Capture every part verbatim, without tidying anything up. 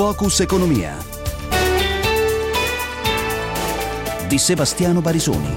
Focus Economia di Sebastiano Barisoni.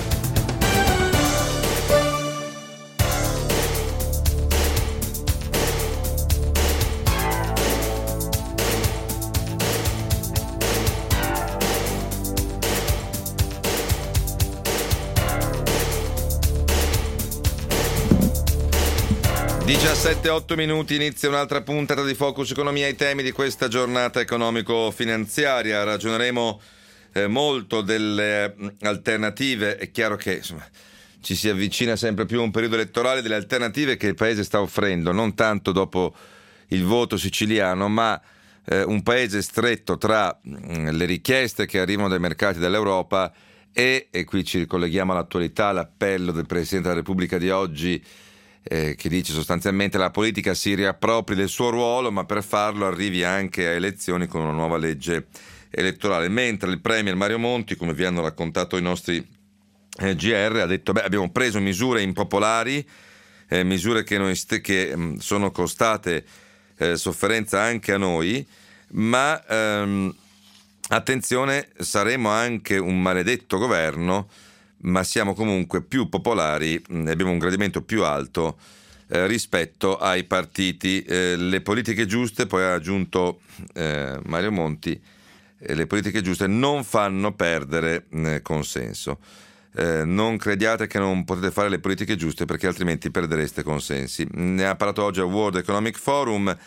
diciassette e otto minuti, inizia un'altra puntata di Focus Economia. I temi di questa giornata economico-finanziaria. Ragioneremo eh, molto delle eh, alternative. È chiaro che insomma, ci si avvicina sempre più a un periodo elettorale, delle alternative che il Paese sta offrendo, non tanto dopo il voto siciliano, ma eh, un Paese stretto tra mh, le richieste che arrivano dai mercati dell'Europa e, e qui ci ricolleghiamo all'attualità, l'appello del Presidente della Repubblica di oggi, Eh, che dice sostanzialmente la politica si riappropri del suo ruolo, ma per farlo arrivi anche a elezioni con una nuova legge elettorale. Mentre il Premier Mario Monti, come vi hanno raccontato i nostri eh, G R, ha detto beh, abbiamo preso misure impopolari, eh, misure che, noi st- che mh, sono costate eh, sofferenza anche a noi, ma ehm, attenzione, saremo anche un maledetto governo, ma siamo comunque più popolari, abbiamo un gradimento più alto eh, rispetto ai partiti. Eh, le politiche giuste, poi ha aggiunto eh, Mario Monti, eh, le politiche giuste non fanno perdere eh, consenso. Eh, non crediate che non potete fare le politiche giuste perché altrimenti perdereste consensi. Ne ha parlato oggi al World Economic Forum.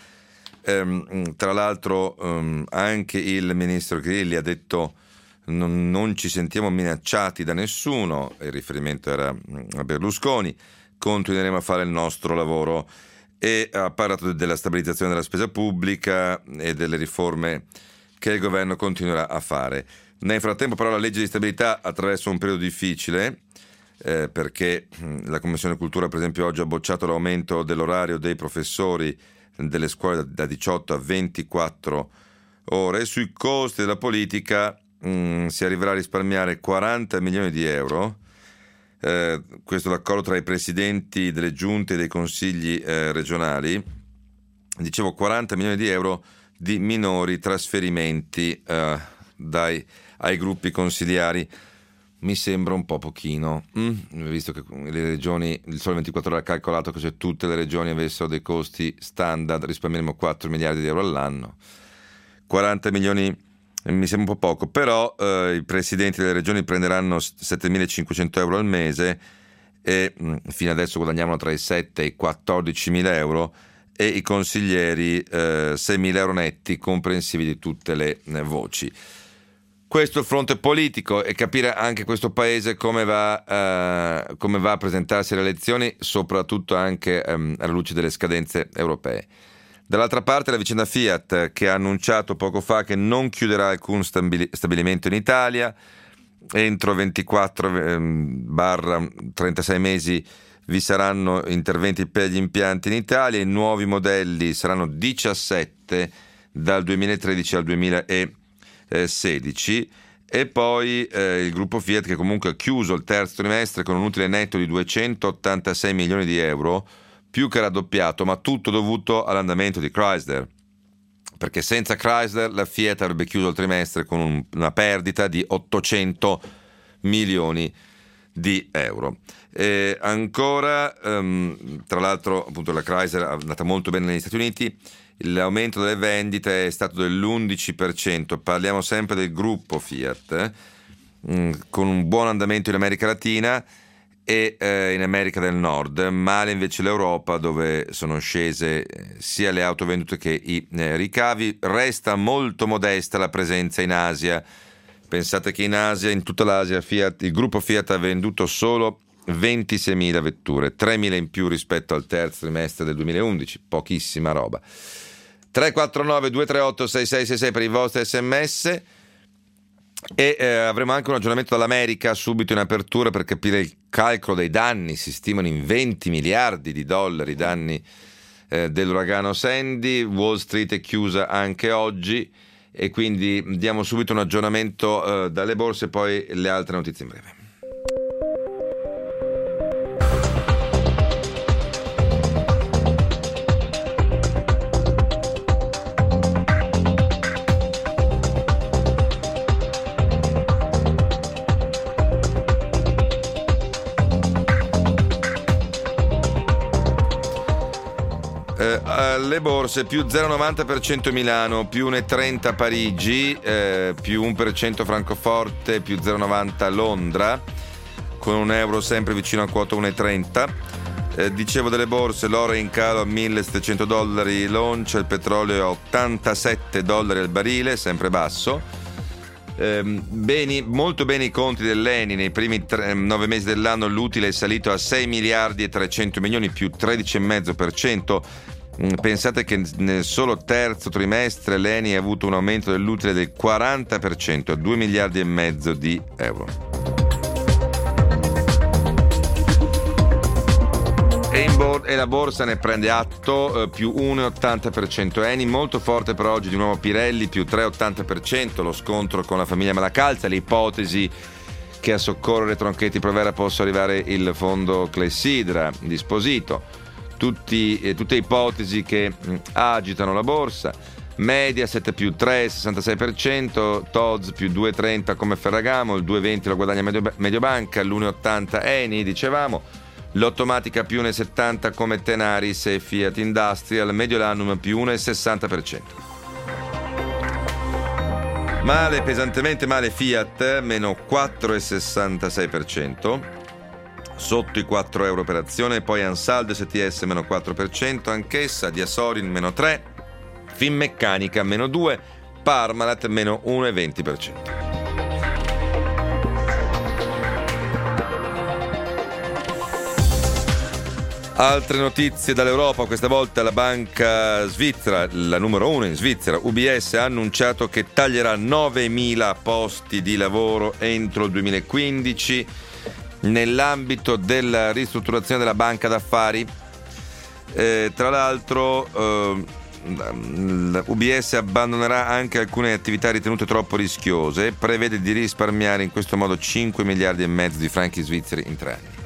Eh, tra l'altro ehm, anche il ministro Grilli ha detto Non, non ci sentiamo minacciati da nessuno, il riferimento era a Berlusconi, continueremo a fare il nostro lavoro, e ha parlato della stabilizzazione della spesa pubblica e delle riforme che il governo continuerà a fare. Nel frattempo però la legge di stabilità attraversa un periodo difficile eh, perché la Commissione Cultura per esempio oggi ha bocciato l'aumento dell'orario dei professori delle scuole da diciotto a ventiquattro ore. Sui costi della politica Mm, si arriverà a risparmiare quaranta milioni di euro. Eh, questo è l'accordo tra i presidenti delle giunte e dei consigli eh, regionali. Dicevo quaranta milioni di euro di minori trasferimenti eh, dai, ai gruppi consigliari. Mi sembra un po' pochino, mm, visto che le regioni, il Sole ventiquattro Ore ha calcolato che se tutte le regioni avessero dei costi standard risparmieremo quattro miliardi di euro all'anno. quaranta milioni mi sembra un po' poco, però eh, i presidenti delle regioni prenderanno settemilacinquecento euro al mese e mh, fino adesso guadagnavano tra i sette e i quattordicimila euro, e i consiglieri eh, seimila euro netti comprensivi di tutte le eh, voci. Questo è il fronte politico, e capire anche questo paese come va, eh, come va a presentarsi alle elezioni, soprattutto anche ehm, alla luce delle scadenze europee. Dall'altra parte la vicenda Fiat, che ha annunciato poco fa che non chiuderà alcun stabili- stabilimento in Italia. Entro ventiquattro trentasei mesi vi saranno interventi per gli impianti in Italia. I nuovi modelli saranno diciassette dal duemilatredici al duemilasedici. E poi eh, il gruppo Fiat, che comunque ha chiuso il terzo trimestre con un utile netto di duecentottantasei milioni di euro, più che raddoppiato, ma tutto dovuto all'andamento di Chrysler, perché senza Chrysler la Fiat avrebbe chiuso il trimestre con un, una perdita di ottocento milioni di euro. E ancora, um, tra l'altro, appunto la Chrysler è andata molto bene negli Stati Uniti, l'aumento delle vendite è stato dell'undici per cento, parliamo sempre del gruppo Fiat, eh, con un buon andamento in America Latina e eh, in America del Nord. Male invece l'Europa, dove sono scese sia le auto vendute che i eh, ricavi. Resta molto modesta la presenza in Asia. Pensate che in Asia, in tutta l'Asia, Fiat, il gruppo Fiat ha venduto solo ventiseimila vetture, tremila in più rispetto al terzo trimestre del duemilaundici, pochissima roba. tre quattro nove due tre otto sei sei sei sei per i vostri sms. E eh, avremo anche un aggiornamento dall'America subito in apertura per capire il calcolo dei danni. Si stimano in venti miliardi di dollari i danni eh, dell'uragano Sandy. Wall Street è chiusa anche oggi e quindi diamo subito un aggiornamento eh, dalle borse e poi le altre notizie in breve. Eh, le borse più zero virgola novanta per cento Milano, più uno virgola trenta Parigi, eh, più uno per cento Francoforte, più zero virgola novanta Londra, con un euro sempre vicino a quota uno virgola trenta. Eh, dicevo delle borse, l'oro è in calo a millesettecento dollari l'oncia, il petrolio a ottantasette dollari al barile, sempre basso. Eh, beni, molto bene i conti dell'Eni, nei primi tre, nove mesi dell'anno l'utile è salito a sei miliardi e trecento milioni, più tredici virgola cinque per cento. Pensate che nel solo terzo trimestre l'Eni ha avuto un aumento dell'utile del quaranta per cento, a due miliardi e mezzo di euro. E, in bor- e la borsa ne prende atto, eh, più uno virgola ottanta per cento Eni, molto forte per oggi di nuovo Pirelli, più tre virgola ottanta per cento, lo scontro con la famiglia Malacalza, l'ipotesi che a soccorrere Tronchetti Provera possa arrivare il fondo Clessidra di Sposito, Tutti, eh, tutte ipotesi che mh, agitano la borsa. Mediaset più tre virgola sessantasei per cento, T O Z più due virgola trenta come Ferragamo, il due virgola venti lo guadagna Medio, Mediobanca, l'uno virgola ottanta Eni, dicevamo, l'Automatica più uno virgola settanta come Tenaris e Fiat Industrial, Mediolanum più uno virgola sessanta per cento. Male, pesantemente male Fiat, meno quattro virgola sessantasei per cento, sotto i quattro euro per azione, poi Ansaldo S T S meno quattro per cento, anch'essa, Diasorin meno tre, Finmeccanica meno due, Parmalat meno uno virgola venti per cento. Altre notizie dall'Europa, questa volta la banca svizzera, la numero uno in Svizzera, U B S, ha annunciato che taglierà novemila posti di lavoro entro il duemilaquindici nell'ambito della ristrutturazione della banca d'affari. Eh, tra l'altro eh, U B S abbandonerà anche alcune attività ritenute troppo rischiose e prevede di risparmiare in questo modo cinque miliardi e mezzo di franchi svizzeri in tre anni.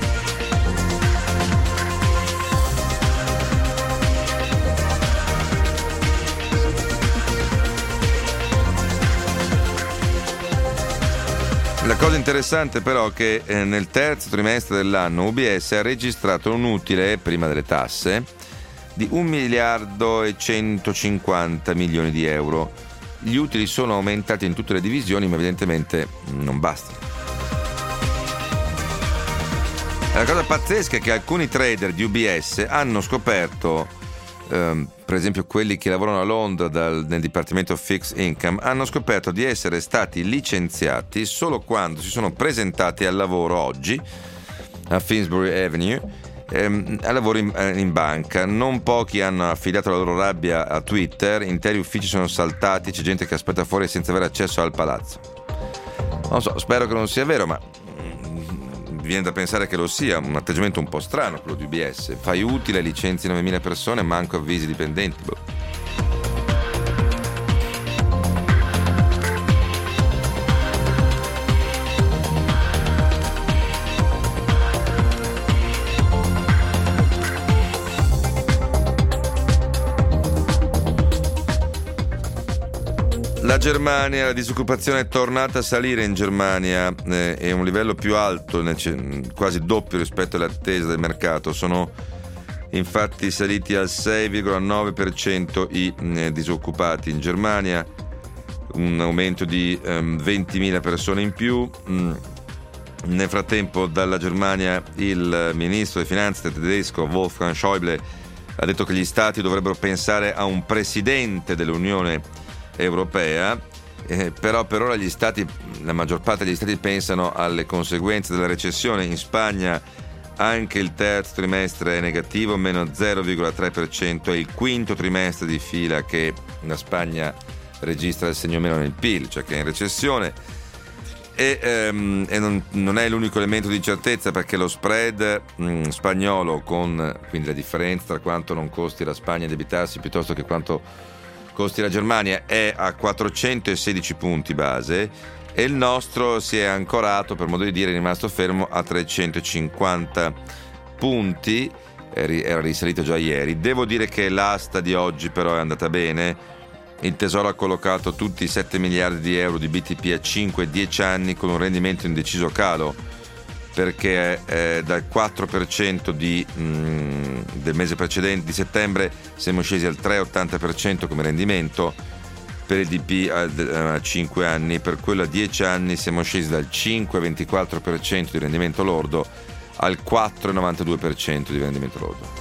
La cosa interessante però è che eh, nel terzo trimestre dell'anno U B S ha registrato un utile, prima delle tasse, di un miliardo e centocinquanta milioni di euro. Gli utili sono aumentati in tutte le divisioni, ma evidentemente non bastano. La cosa pazzesca è che alcuni trader di U B S hanno scoperto, ehm, per esempio quelli che lavorano a Londra dal, nel Dipartimento Fixed Income, hanno scoperto di essere stati licenziati solo quando si sono presentati al lavoro oggi a Finsbury Avenue, ehm, a lavoro in, in banca. Non pochi hanno affidato la loro rabbia a Twitter, interi uffici sono saltati, c'è gente che aspetta fuori senza avere accesso al palazzo. Non so, spero che non sia vero, ma viene da pensare che lo sia. Un atteggiamento un po' strano quello di U B S. Fai utile, licenzi novemila persone, manco avvisi i dipendenti. Boh. La Germania, la disoccupazione è tornata a salire in Germania, eh, è un livello più alto, quasi doppio rispetto alle attese del mercato. Sono infatti saliti al sei virgola nove per cento i eh, disoccupati in Germania, un aumento di ehm, ventimila persone in più. Mm. Nel frattempo dalla Germania il ministro delle finanze tedesco Wolfgang Schäuble ha detto che gli stati dovrebbero pensare a un presidente dell'Unione Europea, eh, però per ora gli stati, la maggior parte degli stati pensano alle conseguenze della recessione. In Spagna anche il terzo trimestre è negativo, meno zero virgola tre per cento, è il quinto trimestre di fila che la Spagna registra il segno meno nel P I L, cioè che è in recessione. E, ehm, e non, non è l'unico elemento di incertezza, perché lo spread mh, spagnolo, con quindi la differenza tra quanto non costi la Spagna debitarsi piuttosto che quanto costi la Germania, è a quattrocentosedici punti base, e il nostro si è ancorato, per modo di dire, è rimasto fermo a trecentocinquanta punti, era risalito già ieri. Devo dire che l'asta di oggi però è andata bene. Il Tesoro ha collocato tutti i sette miliardi di euro di B T P a cinque dieci anni con un rendimento in deciso calo. perché eh, dal quattro per cento di, mh, del mese precedente, di settembre, siamo scesi al tre virgola ottanta per cento come rendimento, per il D P a, a cinque anni, per quello a dieci anni siamo scesi dal cinque virgola ventiquattro per cento di rendimento lordo al quattro virgola novantadue per cento di rendimento lordo.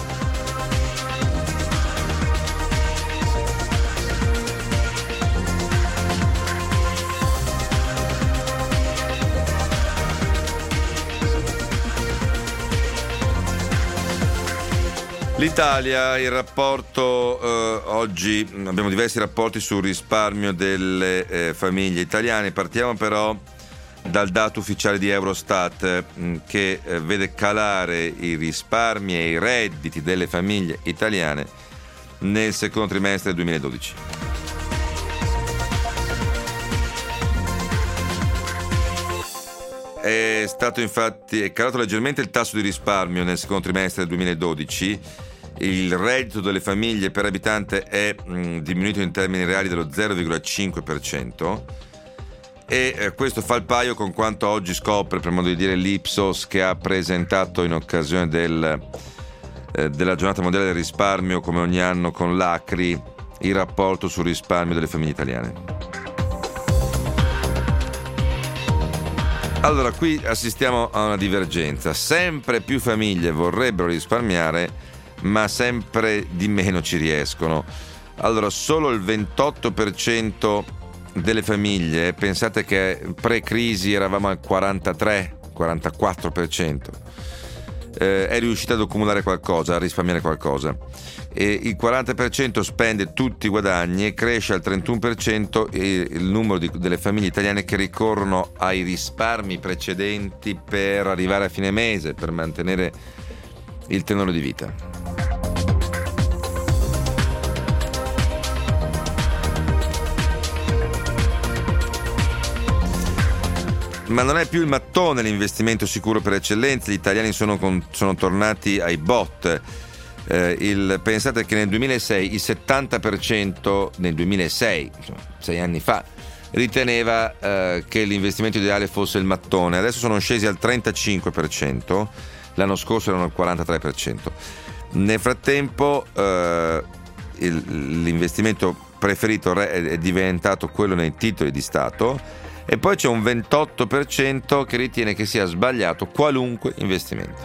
L'Italia, il rapporto, eh, oggi abbiamo diversi rapporti sul risparmio delle eh, famiglie italiane. Partiamo però dal dato ufficiale di Eurostat eh, che eh, vede calare i risparmi e i redditi delle famiglie italiane nel secondo trimestre del duemiladodici. È stato infatti è calato leggermente il tasso di risparmio nel secondo trimestre del duemiladodici. Il reddito delle famiglie per abitante è mh, diminuito in termini reali dello zero virgola cinque per cento e eh, questo fa il paio con quanto oggi scopre, per modo di dire, l'Ipsos, che ha presentato in occasione del, eh, della giornata mondiale del risparmio, come ogni anno con l'Acri, il rapporto sul risparmio delle famiglie italiane. Allora, qui assistiamo a una divergenza. Sempre più famiglie vorrebbero risparmiare, ma sempre di meno ci riescono. Allora, solo il ventotto per cento delle famiglie, pensate che pre-crisi eravamo al quarantatré quarantaquattro per cento, eh, è riuscita ad accumulare qualcosa, a risparmiare qualcosa. E il quaranta per cento spende tutti i guadagni e cresce al trentuno per cento il numero di, delle famiglie italiane che ricorrono ai risparmi precedenti per arrivare a fine mese, per mantenere il tenore di vita. Ma non è più il mattone l'investimento sicuro per eccellenza. Gli italiani sono, con, sono tornati ai bot. Eh, il, pensate che nel duemilasei il settanta per cento, nel duemilasei, insomma, sei anni fa, riteneva eh, che l'investimento ideale fosse il mattone. Adesso sono scesi al trentacinque per cento, l'anno scorso erano al quarantatré per cento. Nel frattempo eh, il, l'investimento preferito è, è diventato quello nei titoli di Stato. E poi c'è un ventotto per cento che ritiene che sia sbagliato qualunque investimento.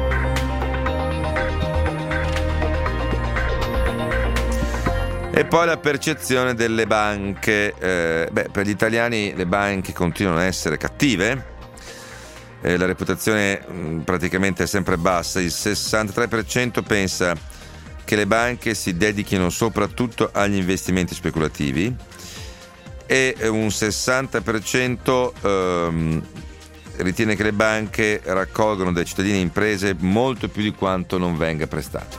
E poi la percezione delle banche. Eh, beh, per gli italiani le banche continuano a essere cattive. Eh, la reputazione mh, praticamente è sempre bassa. Il sessantatré per cento pensa che le banche si dedichino soprattutto agli investimenti speculativi. E un sessanta per cento ehm, ritiene che le banche raccolgono dai cittadini e imprese molto più di quanto non venga prestato.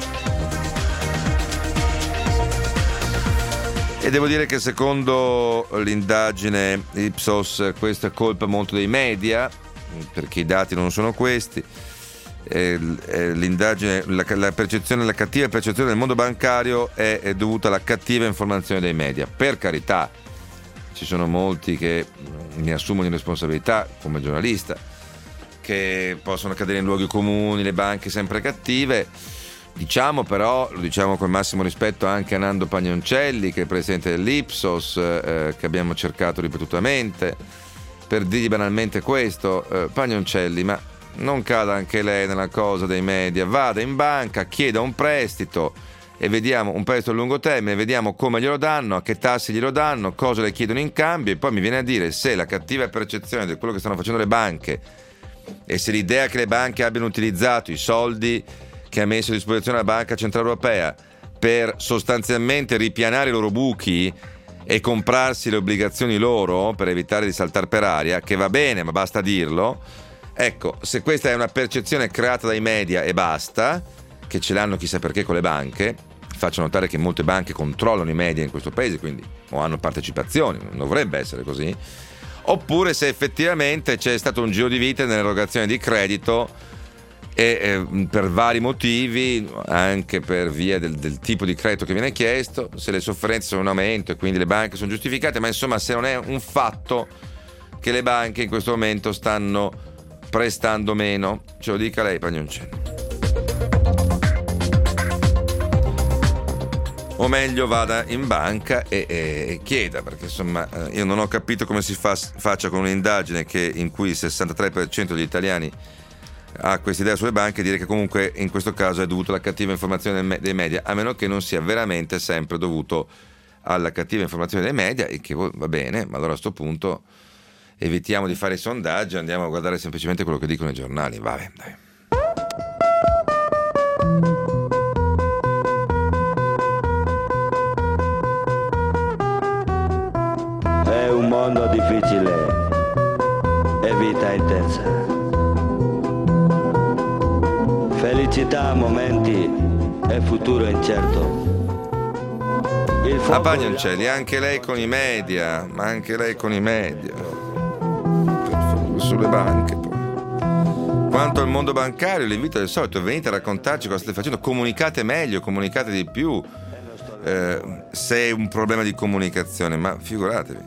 E devo dire che secondo l'indagine Ipsos questa è colpa molto dei media, perché i dati non sono questi. E l'indagine, la, la percezione, la cattiva percezione del mondo bancario è, è dovuta alla cattiva informazione dei media. Per carità, ci sono molti che ne assumono in responsabilità come giornalista, che possono cadere in luoghi comuni, le banche sempre cattive. Diciamo però, lo diciamo con massimo rispetto anche a Nando Pagnoncelli, che è presidente dell'Ipsos, eh, che abbiamo cercato ripetutamente, per dirgli banalmente questo: eh, Pagnoncelli, ma non cada anche lei nella cosa dei media, vada in banca, chieda un prestito e vediamo un prestito a lungo termine, vediamo come glielo danno, a che tassi glielo danno, cosa le chiedono in cambio, e poi mi viene a dire se la cattiva percezione di quello che stanno facendo le banche e se l'idea che le banche abbiano utilizzato i soldi che ha messo a disposizione la Banca Centrale Europea per sostanzialmente ripianare i loro buchi e comprarsi le obbligazioni loro per evitare di saltare per aria, che va bene, ma basta dirlo. Ecco, se questa è una percezione creata dai media e basta, che ce l'hanno chissà perché con le banche, faccio notare che molte banche controllano i media in questo paese, quindi o hanno partecipazioni, non dovrebbe essere così, oppure se effettivamente c'è stato un giro di vite nell'erogazione di credito e eh, per vari motivi, anche per via del, del tipo di credito che viene chiesto, se le sofferenze sono in aumento e quindi le banche sono giustificate, ma insomma se non è un fatto che le banche in questo momento stanno prestando meno. Ce lo dica lei, Pagnoncelli. O meglio vada in banca e, e, e chieda, perché insomma io non ho capito come si fa, faccia con un'indagine che, in cui il sessantatré per cento degli italiani ha questa idea sulle banche, dire che comunque in questo caso è dovuto alla cattiva informazione dei media, a meno che non sia veramente sempre dovuto alla cattiva informazione dei media, e che va bene, ma allora a sto punto evitiamo di fare i sondaggi, andiamo a guardare semplicemente quello che dicono i giornali. Vabbè, dai. È un mondo difficile e vita intensa. Felicità a momenti e futuro incerto. Il A Pagnoncelli, anche lei con i media, ma anche lei con i media. Sulle banche poi. Quanto al mondo bancario, l'invito del solito: venite a raccontarci cosa state facendo, comunicate meglio, comunicate di più, eh, se è un problema di comunicazione, ma figuratevi.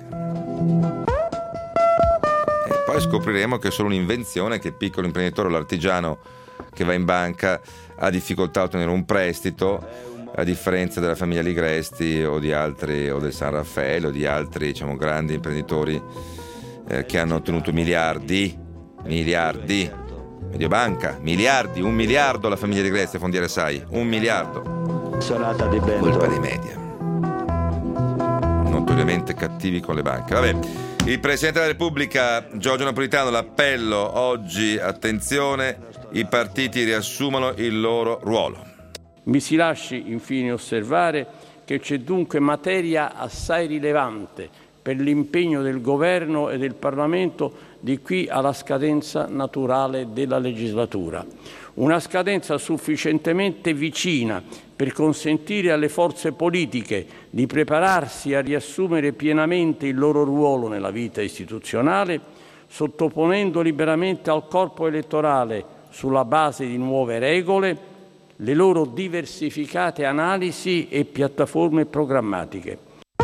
E poi scopriremo che è solo un'invenzione, che il piccolo imprenditore o l'artigiano che va in banca ha difficoltà a ottenere un prestito, a differenza della famiglia Ligresti o di altri, o del San Raffaele o di altri, diciamo, grandi imprenditori eh, che hanno ottenuto miliardi, miliardi, Mediobanca, miliardi, un miliardo la famiglia Ligresti a Fondiere Sai, un miliardo. Sonata di Bento. Colpa dei media, notoriamente cattivi con le banche. Vabbè, il Presidente della Repubblica Giorgio Napolitano, l'appello oggi: attenzione, i partiti riassumano il loro ruolo. Mi si lasci infine osservare che c'è dunque materia assai rilevante per l'impegno del Governo e del Parlamento di qui alla scadenza naturale della legislatura. Una scadenza sufficientemente vicina per consentire alle forze politiche di prepararsi a riassumere pienamente il loro ruolo nella vita istituzionale, sottoponendo liberamente al corpo elettorale, sulla base di nuove regole, le loro diversificate analisi e piattaforme programmatiche.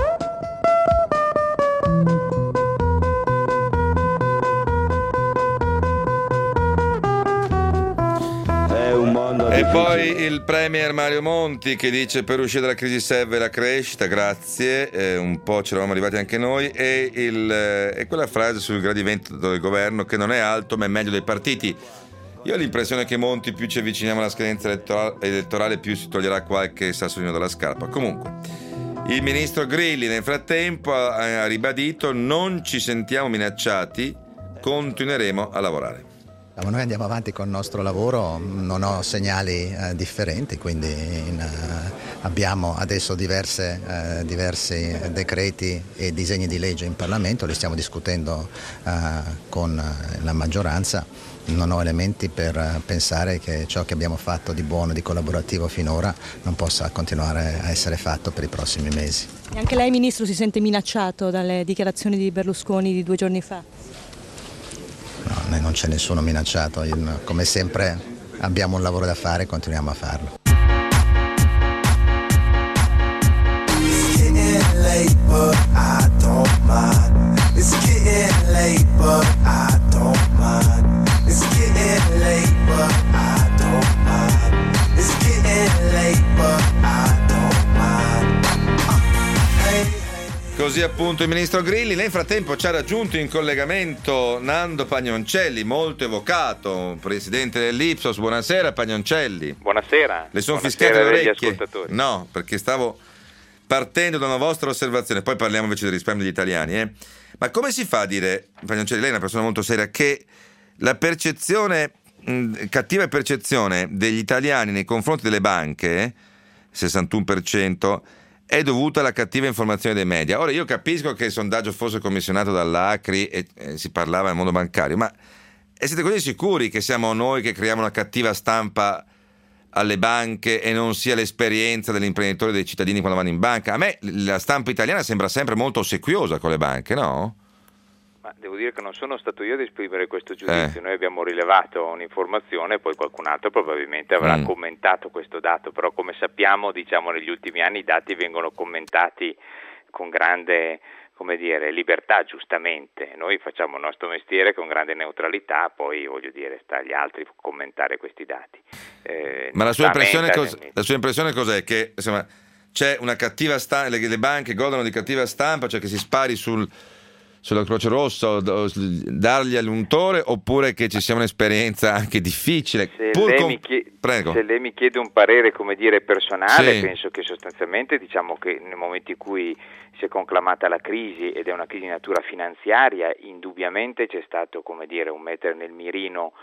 E poi il Premier Mario Monti che dice: per uscire dalla crisi serve la crescita, grazie, eh, un po' ci eravamo arrivati anche noi, e, il, eh, e quella frase sul gradimento del governo che non è alto ma è meglio dei partiti. Io ho l'impressione che Monti, più ci avviciniamo alla scadenza elettorale, elettorale più si toglierà qualche sassolino dalla scarpa. Comunque, il ministro Grilli nel frattempo ha, ha ribadito: non ci sentiamo minacciati, continueremo a lavorare. Noi andiamo avanti con il nostro lavoro, non ho segnali eh, differenti, quindi in, uh, abbiamo adesso diverse, uh, diversi decreti e disegni di legge in Parlamento, li stiamo discutendo uh, con uh, la maggioranza. Non ho elementi per uh, pensare che ciò che abbiamo fatto di buono e di collaborativo finora non possa continuare a essere fatto per i prossimi mesi. E anche lei, Ministro, si sente minacciato dalle dichiarazioni di Berlusconi di due giorni fa? No, non c'è nessuno minacciato, come sempre abbiamo un lavoro da fare e continuiamo a farlo. Così appunto il ministro Grilli. Nel frattempo ci ha raggiunto in collegamento Nando Pagnoncelli, molto evocato, presidente dell'Ipsos. Buonasera Pagnoncelli. Buonasera. Le sono Buonasera fischiate le agli orecchie? ascoltatori. No, perché stavo partendo da una vostra osservazione, poi parliamo invece del risparmio degli italiani. Eh? Ma come si fa a dire, Pagnoncelli, lei è una persona molto seria, che la percezione, mh, cattiva percezione degli italiani nei confronti delle banche, sessantuno per cento, è dovuta alla cattiva informazione dei media? Ora, io capisco che il sondaggio fosse commissionato dall'Acri e eh, si parlava del mondo bancario, ma e siete così sicuri che siamo noi che creiamo una cattiva stampa alle banche e non sia l'esperienza dell'imprenditore e dei cittadini quando vanno in banca? A me la stampa italiana sembra sempre molto ossequiosa con le banche, no? Ma devo dire che non sono stato io ad esprimere questo giudizio, eh. noi abbiamo rilevato un'informazione, poi qualcun altro probabilmente avrà mm. commentato questo dato, però come sappiamo, diciamo, negli ultimi anni i dati vengono commentati con grande, come dire, libertà, giustamente. Noi facciamo il nostro mestiere con grande neutralità, poi voglio dire, sta agli altri commentare questi dati. Eh, Ma la sua impressione, cos- la sua impressione cos'è? Che insomma c'è una cattiva stampa, le, le banche godono di cattiva stampa, cioè che si spari sul sulla Croce Rossa o dargli all'untore, oppure che ci sia un'esperienza anche difficile? Se, Pur lei, con... mi chiede, Prego. se lei mi chiede un parere, come dire, personale, sì. penso che sostanzialmente, diciamo che nel momento in cui si è conclamata la crisi, ed è una crisi di natura finanziaria, indubbiamente c'è stato, come dire, un mettere nel mirino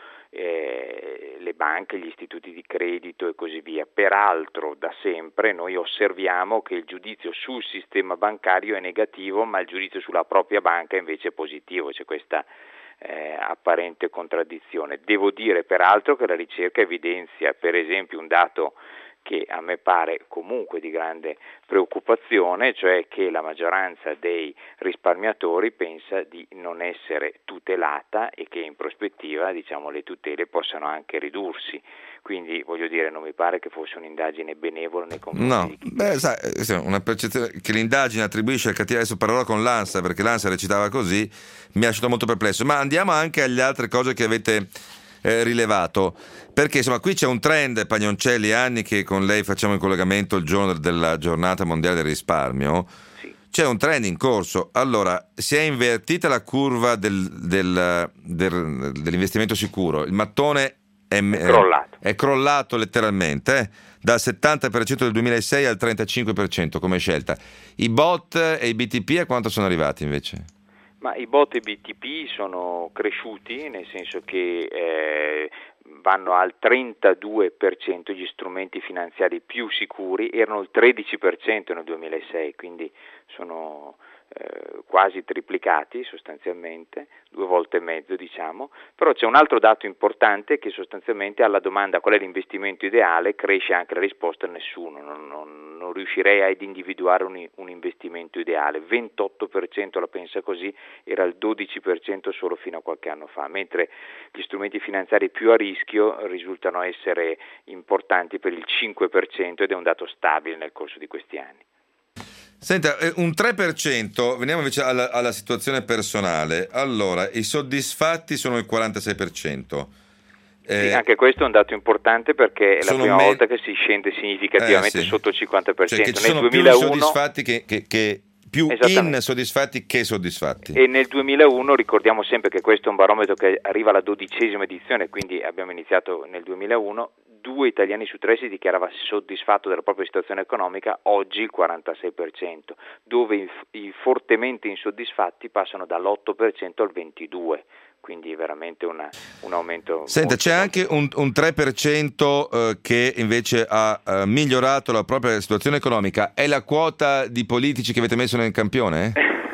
Eh, le banche, gli istituti di credito e così via. Peraltro da sempre noi osserviamo che il giudizio sul sistema bancario è negativo, ma il giudizio sulla propria banca invece è positivo. C'è questa eh, apparente contraddizione. Devo dire peraltro che la ricerca evidenzia, per esempio, un dato che a me pare comunque di grande preoccupazione, cioè che la maggioranza dei risparmiatori pensa di non essere tutelata e che in prospettiva, diciamo, le tutele possano anche ridursi. Quindi voglio dire, non mi pare che fosse un'indagine benevola nei confronti no. di chi... Beh, sai, una percezione che l'indagine attribuisce al cattivo, adesso parlerò con l'ANSA perché l'ANSA recitava così, mi ha lasciato molto perplesso. Ma andiamo anche alle altre cose che avete Eh, rilevato, perché insomma qui c'è un trend, Pagnoncelli, anni che con lei facciamo il collegamento il giorno della giornata mondiale del risparmio, sì. C'è un trend in corso. Allora, si è invertita la curva del, del, del, dell'investimento sicuro, il mattone è, è crollato, è crollato letteralmente, eh? Dal settanta per cento del duemilasei al trentacinque per cento come scelta. I bot e i B T P a quanto sono arrivati invece? Ma i bot e B T P sono cresciuti, nel senso che eh, vanno al trentadue per cento gli strumenti finanziari più sicuri, erano il tredici per cento nel duemilasei, quindi sono eh, quasi triplicati sostanzialmente, due volte e mezzo diciamo. Però c'è un altro dato importante, che sostanzialmente alla domanda qual è l'investimento ideale cresce anche la risposta nessuno, non, non, non riuscirei ad individuare un, un investimento ideale. ventotto per cento la pensa così, era il dodici per cento solo fino a qualche anno fa, mentre gli strumenti finanziari più a rischio risultano essere importanti per il cinque per cento ed è un dato stabile nel corso di questi anni. Senta, un tre per cento, veniamo invece alla, alla situazione personale. Allora, i soddisfatti sono il quarantasei per cento. Eh, sì, anche questo è un dato importante perché è la prima me... volta che si scende significativamente eh, sì. sotto il cinquanta per cento. Cioè che ci nel sono duemilauno... più soddisfatti che, che, che più insoddisfatti che soddisfatti. E nel duemilauno ricordiamo sempre che questo è un barometro che arriva alla dodicesima edizione, quindi abbiamo iniziato nel duemilauno, due italiani su tre si dichiarava soddisfatto della propria situazione economica, oggi il quarantasei per cento, dove i, i fortemente insoddisfatti passano dall'otto per cento al ventidue per cento. Quindi è veramente una, un aumento. Senta, c'è molto anche un, un tre per cento eh, che invece ha eh, migliorato la propria situazione economica. È la quota di politici che avete messo nel campione?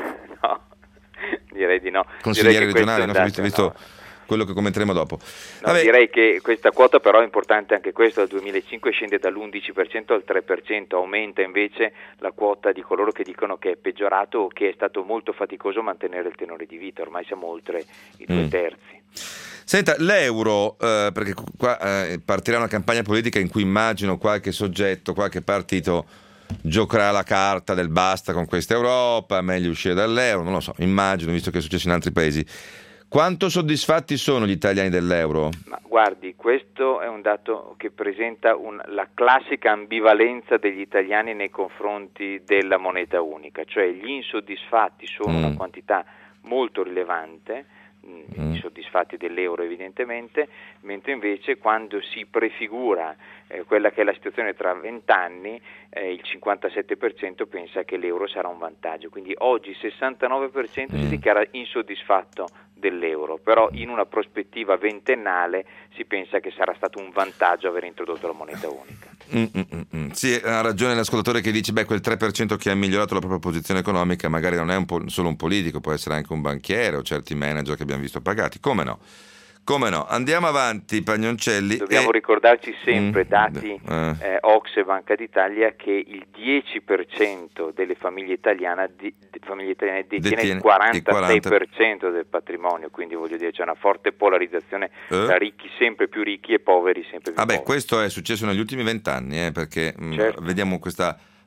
No, direi di no. Consiglieri regionali, no? visto, visto no. quello che commenteremo dopo. No, direi che questa quota però è importante anche questo, dal duemilacinque scende dall'undici per cento al tre per cento, aumenta invece la quota di coloro che dicono che è peggiorato o che è stato molto faticoso mantenere il tenore di vita, ormai siamo oltre i due mm. terzi. Senta, l'euro, eh, perché qua eh, partirà una campagna politica in cui immagino qualche soggetto, qualche partito giocherà la carta del basta con questa Europa, meglio uscire dall'euro, non lo so, immagino, visto che è successo in altri paesi. Quanto soddisfatti sono gli italiani dell'euro? Ma guardi, questo è un dato che presenta un, la classica ambivalenza degli italiani nei confronti della moneta unica, cioè gli insoddisfatti sono mm. una quantità molto rilevante, mm. i soddisfatti dell'euro evidentemente, mentre invece quando si prefigura eh, quella che è la situazione tra vent'anni, eh, il cinquantasette per cento pensa che l'euro sarà un vantaggio, quindi oggi il sessantanove per cento mm. si dichiara insoddisfatto dell'euro, però in una prospettiva ventennale si pensa che sarà stato un vantaggio aver introdotto la moneta unica. Mm-mm-mm. Sì, ha ragione l'ascoltatore che dice beh quel tre per cento che ha migliorato la propria posizione economica magari non è un po- solo un politico, può essere anche un banchiere o certi manager che abbiamo visto pagati, come no? Come no? Andiamo avanti, Pagnoncelli. Dobbiamo e... ricordarci sempre, mm, dati eh. Eh, O C S E Banca d'Italia, che il dieci per cento delle famiglie italiane, di, famiglie italiane detiene, detiene il quarantasei per cento del patrimonio, quindi voglio dire c'è una forte polarizzazione eh. tra ricchi sempre più ricchi e poveri sempre più ah beh, poveri. Questo è successo negli ultimi vent'anni, eh, perché certo. mh, vediamo questa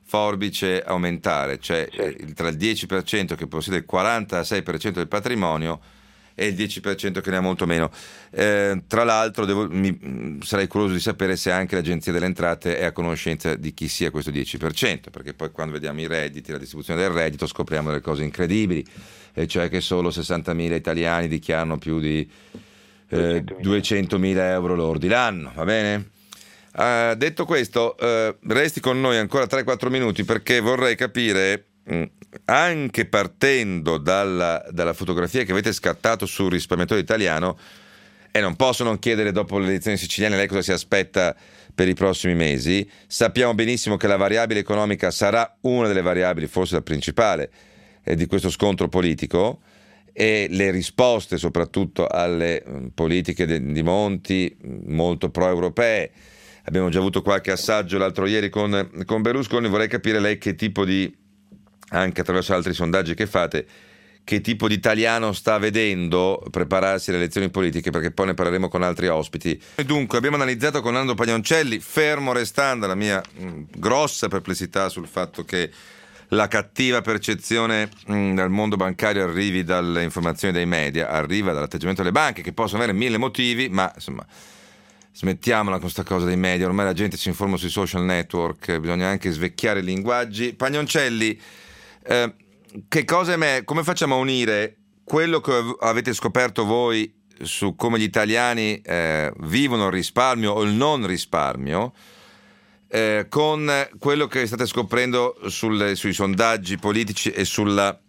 forbice aumentare, cioè Certo. eh, tra il dieci per cento che possiede il quarantasei per cento del patrimonio e il dieci per cento che ne ha molto meno. Eh, tra l'altro devo, mi, sarei curioso di sapere se anche l'Agenzia delle Entrate è a conoscenza di chi sia questo dieci per cento, perché poi quando vediamo i redditi, la distribuzione del reddito, scopriamo delle cose incredibili, e cioè che solo sessantamila italiani dichiarano più di eh, duecentomila euro lordi l'anno, va bene? Uh, detto questo, uh, resti con noi ancora tre quattro minuti, perché vorrei capire, mh, anche partendo dalla, dalla fotografia che avete scattato sul risparmiatore italiano, e non posso non chiedere dopo le elezioni siciliane lei cosa si aspetta per i prossimi mesi. Sappiamo benissimo che la variabile economica sarà una delle variabili, forse la principale, eh, di questo scontro politico, e le risposte soprattutto alle mh, politiche de, di Monti, molto pro-europee. Abbiamo già avuto qualche assaggio l'altro ieri con, con Berlusconi. Vorrei capire lei che tipo di, anche attraverso altri sondaggi che fate, che tipo di italiano sta vedendo prepararsi alle elezioni politiche, perché poi ne parleremo con altri ospiti. E dunque abbiamo analizzato con Nando Pagnoncelli, fermo restando la mia mh, grossa perplessità sul fatto che la cattiva percezione mh, dal mondo bancario arrivi dalle informazioni dei media, arriva dall'atteggiamento delle banche, che possono avere mille motivi, ma insomma smettiamola con questa cosa dei media, ormai la gente si informa sui social network, bisogna anche svecchiare i linguaggi. Pagnoncelli, eh, che cosa è, come facciamo a unire quello che avete scoperto voi su come gli italiani eh, vivono il risparmio o il non risparmio eh, con quello che state scoprendo sulle, sui sondaggi politici e sulla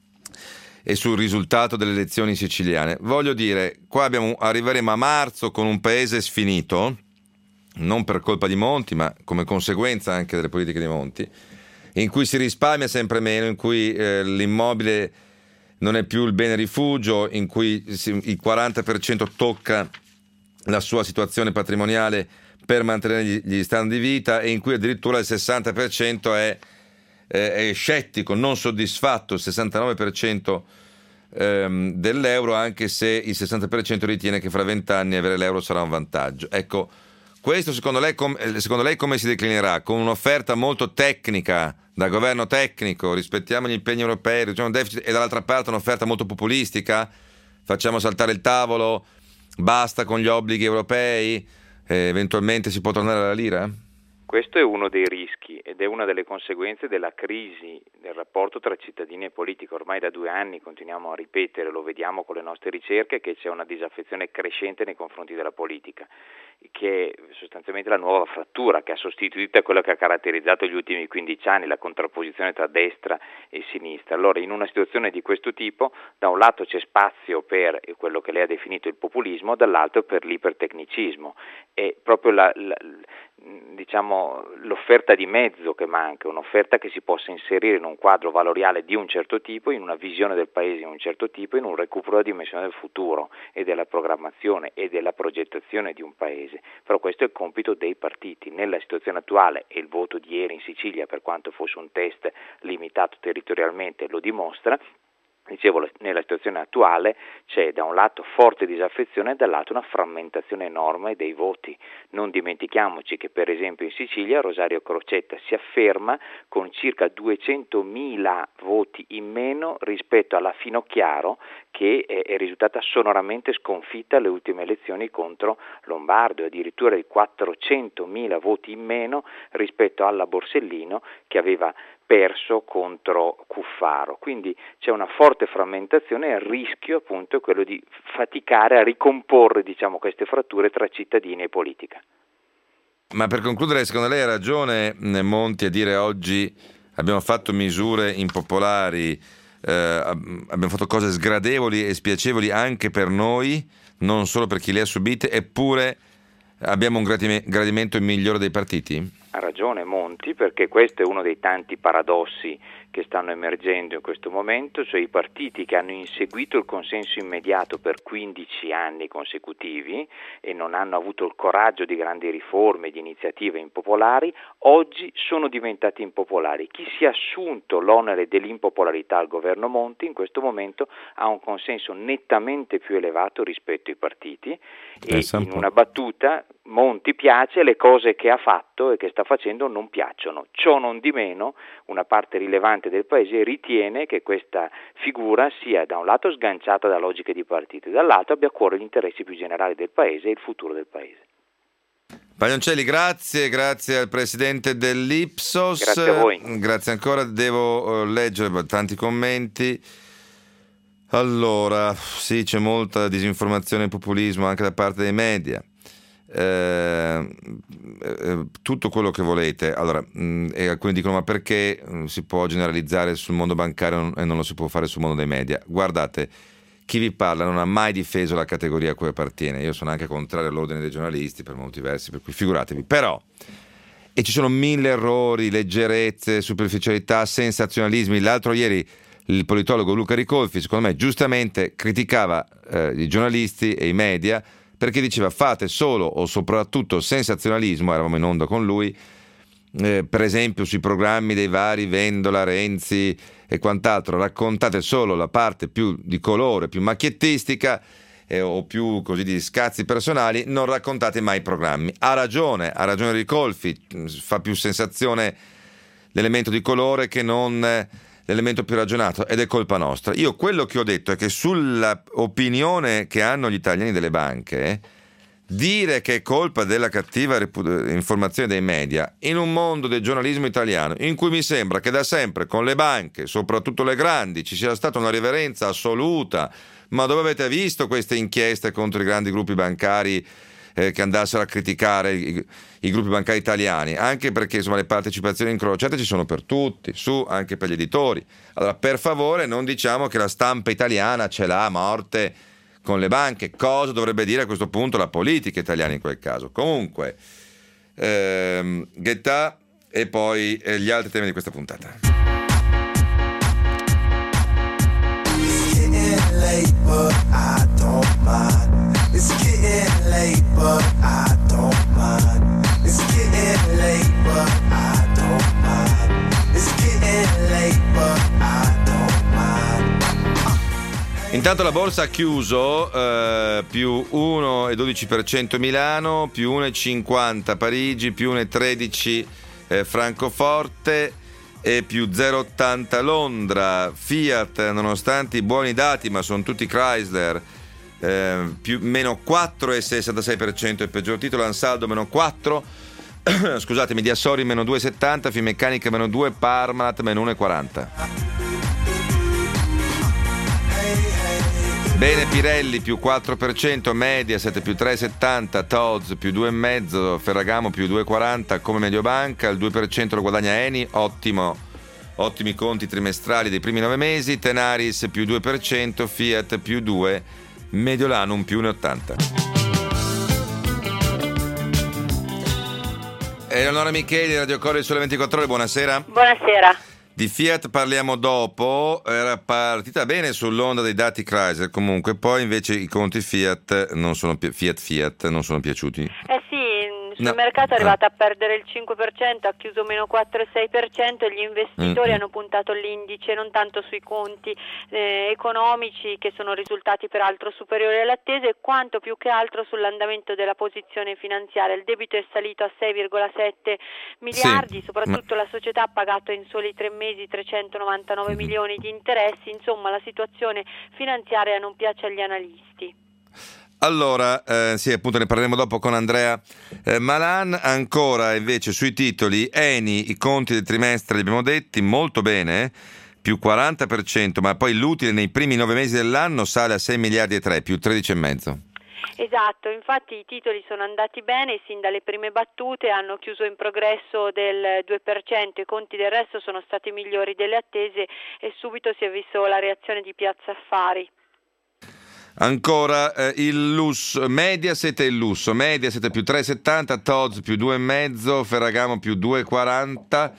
e sul risultato delle elezioni siciliane? Voglio dire, qua abbiamo, arriveremo a marzo con un paese sfinito, non per colpa di Monti, ma come conseguenza anche delle politiche di Monti, in cui si risparmia sempre meno, in cui eh, l'immobile non è più il bene rifugio, in cui si, il quaranta per cento tocca la sua situazione patrimoniale per mantenere gli, gli standard di vita, e in cui addirittura il sessanta per cento è è scettico, non soddisfatto, il sessantanove per cento ehm, dell'euro, anche se il sessanta per cento ritiene che fra vent'anni avere l'euro sarà un vantaggio. Ecco, questo secondo lei, com- secondo lei come si declinerà? Con un'offerta molto tecnica, da governo tecnico, rispettiamo gli impegni europei, riduciamo il deficit, e dall'altra parte un'offerta molto populistica, facciamo saltare il tavolo, basta con gli obblighi europei, eh, eventualmente si può tornare alla lira? Questo è uno dei rischi ed è una delle conseguenze della crisi del rapporto tra cittadini e politica. Ormai da due anni continuiamo a ripetere, lo vediamo con le nostre ricerche, che c'è una disaffezione crescente nei confronti della politica, che è sostanzialmente la nuova frattura che ha sostituito quella che ha caratterizzato gli ultimi quindici anni, la contrapposizione tra destra e sinistra. Allora, in una situazione di questo tipo, da un lato c'è spazio per quello che lei ha definito il populismo, dall'altro per l'ipertecnicismo. È proprio la, la diciamo l'offerta di mezzo che manca, un'offerta che si possa inserire in un quadro valoriale di un certo tipo, in una visione del paese di un certo tipo, in un recupero della dimensione del futuro e della programmazione e della progettazione di un paese. Però questo è il compito dei partiti. Nella situazione attuale, e il voto di ieri in Sicilia, per quanto fosse un test limitato territorialmente, lo dimostra, dicevo, nella situazione attuale c'è da un lato forte disaffezione e dall'altro una frammentazione enorme dei voti. Non dimentichiamoci che per esempio in Sicilia Rosario Crocetta si afferma con circa duecentomila voti in meno rispetto alla Finocchiaro, che è risultata sonoramente sconfitta alle ultime elezioni contro Lombardo, e addirittura di quattrocentomila voti in meno rispetto alla Borsellino, che aveva perso contro Cuffaro. Quindi c'è una forte frammentazione e il rischio appunto è quello di faticare a ricomporre, diciamo, queste fratture tra cittadini e politica. Ma per concludere, secondo lei ha ragione Monti a dire oggi abbiamo fatto misure impopolari, eh, abbiamo fatto cose sgradevoli e spiacevoli anche per noi, non solo per chi le ha subite, eppure abbiamo un gradimento migliore dei partiti? Ha ragione Monti, perché questo è uno dei tanti paradossi che stanno emergendo in questo momento, cioè i partiti che hanno inseguito il consenso immediato per quindici anni consecutivi e non hanno avuto il coraggio di grandi riforme, di iniziative impopolari, oggi sono diventati impopolari. Chi si è assunto l'onere dell'impopolarità al governo Monti in questo momento ha un consenso nettamente più elevato rispetto ai partiti. Pensa e in una battuta Monti piace, le cose che ha fatto e che sta facendo non piacciono. Ciò non di meno, una parte rilevante del paese ritiene che questa figura sia da un lato sganciata da logiche di partito e dall'altro abbia a cuore gli interessi più generali del paese e il futuro del paese. Paglioncelli, grazie, grazie al presidente dell'Ipsos. Grazie a voi. Grazie ancora, devo leggere tanti commenti. Allora, sì, c'è molta disinformazione e populismo anche da parte dei media. Eh, eh, tutto quello che volete. Allora, mh, e alcuni dicono: ma perché mh, si può generalizzare sul mondo bancario e non lo si può fare sul mondo dei media? Guardate, chi vi parla non ha mai difeso la categoria a cui appartiene. Io sono anche contrario all'ordine dei giornalisti per molti versi, per cui figuratevi. Però, e ci sono mille errori, leggerezze, superficialità, sensazionalismi. L'altro ieri il politologo Luca Ricolfi, secondo me giustamente, criticava eh, i giornalisti e i media perché diceva: fate solo o soprattutto sensazionalismo, eravamo in onda con lui, eh, per esempio sui programmi dei vari Vendola, Renzi e quant'altro, raccontate solo la parte più di colore, più macchiettistica eh, o più così di scazzi personali, non raccontate mai i programmi. Ha ragione, ha ragione Ricolfi, fa più sensazione l'elemento di colore che non eh, l'elemento più ragionato, ed è colpa nostra. Io quello che ho detto è che sulla opinione che hanno gli italiani delle banche, dire che è colpa della cattiva repu- informazione dei media in un mondo del giornalismo italiano in cui mi sembra che da sempre con le banche, soprattutto le grandi, ci sia stata una riverenza assoluta. Ma dove avete visto queste inchieste contro i grandi gruppi bancari eh, che andassero a criticare i, i gruppi bancari italiani? Anche perché insomma le partecipazioni incrociate ci sono per tutti, su anche per gli editori. Allora, per favore, non diciamo che la stampa italiana ce l'ha a morte con le banche. Cosa dovrebbe dire a questo punto la politica italiana in quel caso? Comunque, ehm, Guetta e poi eh, gli altri temi di questa puntata. Late, but I don't mind. It's getting late, but I don't mind. It's getting late, but I don't mind. It's getting late, but I don't mind. Intanto la borsa ha chiuso eh, più uno virgola dodici per cento Milano, più uno virgola cinquanta Parigi, più uno virgola tredici eh, Francoforte e più zero virgola ottanta Londra. Fiat, nonostante i buoni dati, ma sono tutti Chrysler, eh, più, meno quattro virgola sessantasei per cento il peggior titolo. Ansaldo meno quattro, scusatemi, Diasori meno due virgola settanta, Finmeccanica meno due, Parmalat meno uno virgola quaranta. Bene Pirelli più quattro per cento, Mediaset più tre virgola settanta, Tod's più due virgola cinque, Ferragamo più due virgola quaranta, come Mediobanca, il due per cento lo guadagna Eni, ottimo, ottimi conti trimestrali dei primi nove mesi, Tenaris più due per cento, Fiat più due, Mediolanum più uno virgola ottanta. Eleonora Micheli, Radio Corriere Sole ventiquattro Ore, buonasera. Buonasera. Di Fiat parliamo dopo, era partita bene sull'onda dei dati Chrysler, comunque poi invece i conti Fiat non sono pi- Fiat Fiat non sono piaciuti. Eh sì, sul No. mercato è Eh. arrivata a perdere il cinque per cento, ha chiuso meno quattro virgola sei per cento e gli investitori Mm-mm. hanno puntato l'indice non tanto sui conti eh, economici, che sono risultati peraltro superiori alle attese, quanto più che altro sull'andamento della posizione finanziaria. Il debito è salito a sei virgola sette miliardi, Sì, soprattutto la società ha pagato in soli tre mesi trecentonovantanove Mm-hmm. milioni di interessi. Insomma, la situazione finanziaria non piace agli analisti. Allora, eh, sì, appunto ne parleremo dopo con Andrea eh, Malan. Ancora invece sui titoli, Eni, i conti del trimestre li abbiamo detti, molto bene, più quaranta per cento, ma poi l'utile nei primi nove mesi dell'anno sale a sei miliardi e tre, più tredici e mezzo. Esatto, infatti i titoli sono andati bene sin dalle prime battute, hanno chiuso in progresso del due per cento, i conti del resto sono stati migliori delle attese e subito si è visto la reazione di Piazza Affari. Ancora eh, il lusso, Mediaset e il lusso, Mediaset più tre virgola settanta, Tod's più due virgola cinque, Ferragamo più due virgola quaranta,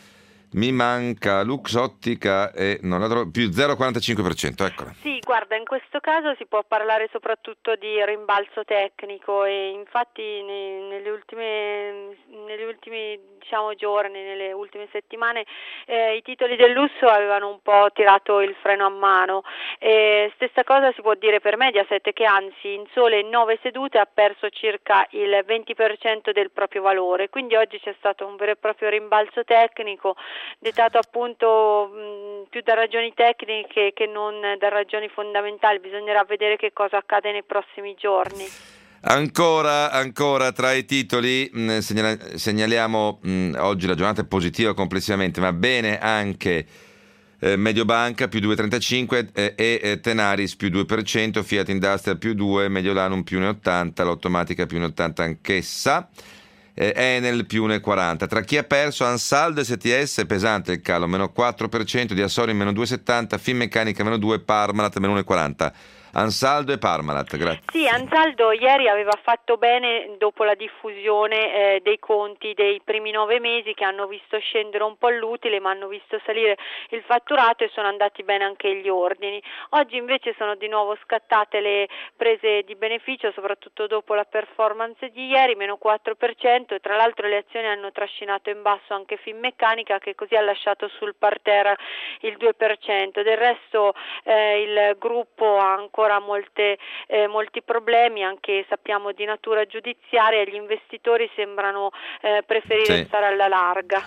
Mi manca Luxottica e non la trovo, più zero virgola quarantacinque per cento, eccola. Sì, guarda, in questo caso si può parlare soprattutto di rimbalzo tecnico e infatti ne, nelle ultime negli ultimi diciamo giorni, nelle ultime settimane eh, i titoli del lusso avevano un po' tirato il freno a mano. E stessa cosa si può dire per Mediaset, che anzi in sole nove sedute ha perso circa il venti per cento del proprio valore, quindi oggi c'è stato un vero e proprio rimbalzo tecnico dettato appunto mh, più da ragioni tecniche che non da ragioni fondamentali. Bisognerà vedere che cosa accade nei prossimi giorni. Ancora, ancora tra i titoli mh, segnala, segnaliamo mh, oggi la giornata è positiva complessivamente, ma bene anche eh, Mediobanca più due virgola trentacinque eh, e eh, Tenaris più due per cento, Fiat Industrial più due, Mediolanum più uno virgola ottanta, l'Automatica più uno virgola ottanta anch'essa, eh, Enel più uno virgola quaranta. Tra chi ha perso, Ansaldo e S T S pesante il calo, meno quattro per cento, Diasori meno due virgola settanta, Finmeccanica meno due, Parmalat meno uno virgola quaranta. Ansaldo e Parmalat, grazie. Sì, Ansaldo ieri aveva fatto bene dopo la diffusione eh, dei conti dei primi nove mesi, che hanno visto scendere un po' l'utile ma hanno visto salire il fatturato e sono andati bene anche gli ordini. Oggi invece sono di nuovo scattate le prese di beneficio, soprattutto dopo la performance di ieri, meno quattro per cento, e tra l'altro le azioni hanno trascinato in basso anche Finmeccanica, che così ha lasciato sul parterre il due per cento. Del resto eh, il gruppo ha ancora ancora molte, eh, molti problemi, anche sappiamo di natura giudiziaria, e gli investitori sembrano eh, preferire sì. stare alla larga.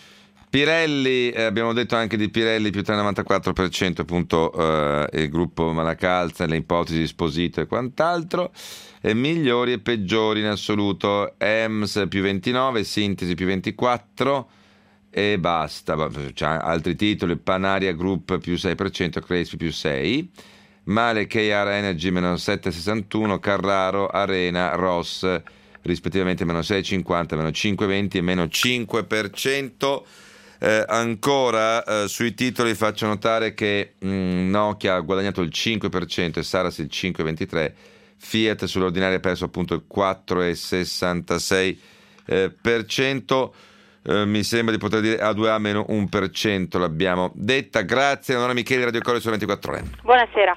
Pirelli, eh, abbiamo detto anche di Pirelli più tre virgola novantaquattro per cento, appunto eh, il gruppo Malacalza, le ipotesi di Esposito e quant'altro, e migliori e peggiori in assoluto, E M S più ventinove, Sintesi più ventiquattro e basta. C'è altri titoli, Panaria Group più sei per cento, Crespi più sei, Male K R Energy meno sette virgola sessantuno, Carraro, Arena, Ross rispettivamente meno sei virgola cinquanta, meno cinque virgola venti e meno cinque per cento. Eh, ancora eh, sui titoli faccio notare che mh, Nokia ha guadagnato il cinque per cento e Saras il cinque virgola ventitré, Fiat sull'ordinaria ha perso appunto il quattro virgola sessantasei eh, per cento. Uh, mi sembra di poter dire A due A meno uno per cento, l'abbiamo detta. Grazie, Nona Micheli, Radio Core su ventiquattro ore. Buonasera.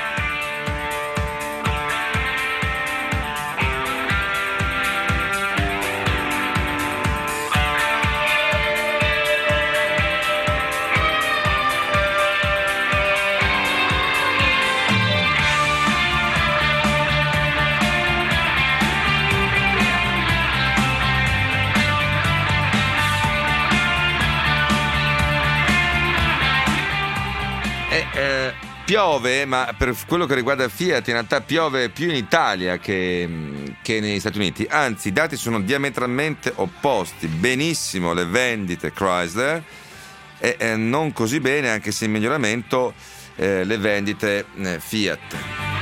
Eh, piove, ma per quello che riguarda Fiat in realtà piove più in Italia che, che negli Stati Uniti, anzi i dati sono diametralmente opposti. Benissimo le vendite Chrysler e eh, non così bene, anche se in miglioramento, eh, le vendite eh, Fiat.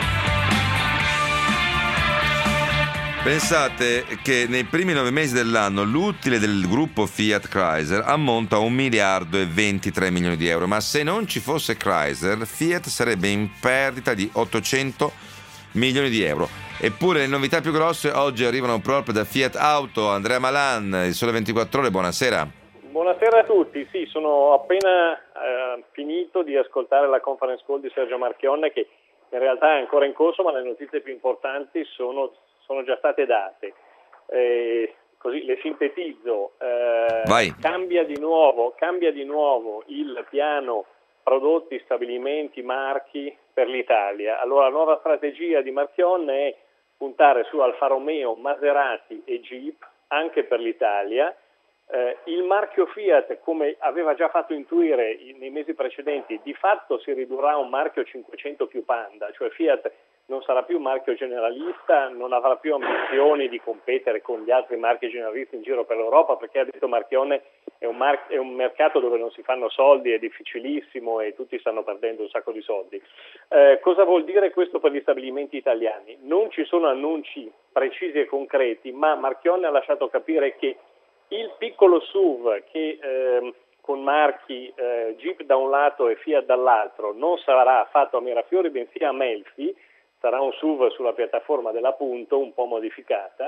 Pensate che nei primi nove mesi dell'anno l'utile del gruppo Fiat Chrysler ammonta a un miliardo e ventitré milioni di euro, ma se non ci fosse Chrysler, Fiat sarebbe in perdita di ottocento milioni di euro. Eppure le novità più grosse oggi arrivano proprio da Fiat Auto. Andrea Malan, Il Sole ventiquattro Ore, buonasera. Buonasera a tutti, sì, sono appena eh, finito di ascoltare la conference call di Sergio Marchionne, che in realtà è ancora in corso, ma le notizie più importanti sono sono già state date, eh, così le sintetizzo. Eh, Vai. Cambia di nuovo, cambia di nuovo il piano prodotti, stabilimenti, marchi per l'Italia. Allora la nuova strategia di Marchionne è puntare su Alfa Romeo, Maserati e Jeep anche per l'Italia. Eh, il marchio Fiat, come aveva già fatto intuire nei mesi precedenti, di fatto si ridurrà a un marchio cinquecento più Panda, cioè Fiat non sarà più un marchio generalista, non avrà più ambizioni di competere con gli altri marchi generalisti in giro per l'Europa, perché ha detto Marchionne è un, mar- è un mercato dove non si fanno soldi, è difficilissimo e tutti stanno perdendo un sacco di soldi. Eh, cosa vuol dire questo per gli stabilimenti italiani? Non ci sono annunci precisi e concreti, ma Marchionne ha lasciato capire che il piccolo S U V che eh, con marchi eh, Jeep da un lato e Fiat dall'altro non sarà fatto a Mirafiori, bensì a Melfi, sarà un S U V sulla piattaforma della Punto un po' modificata,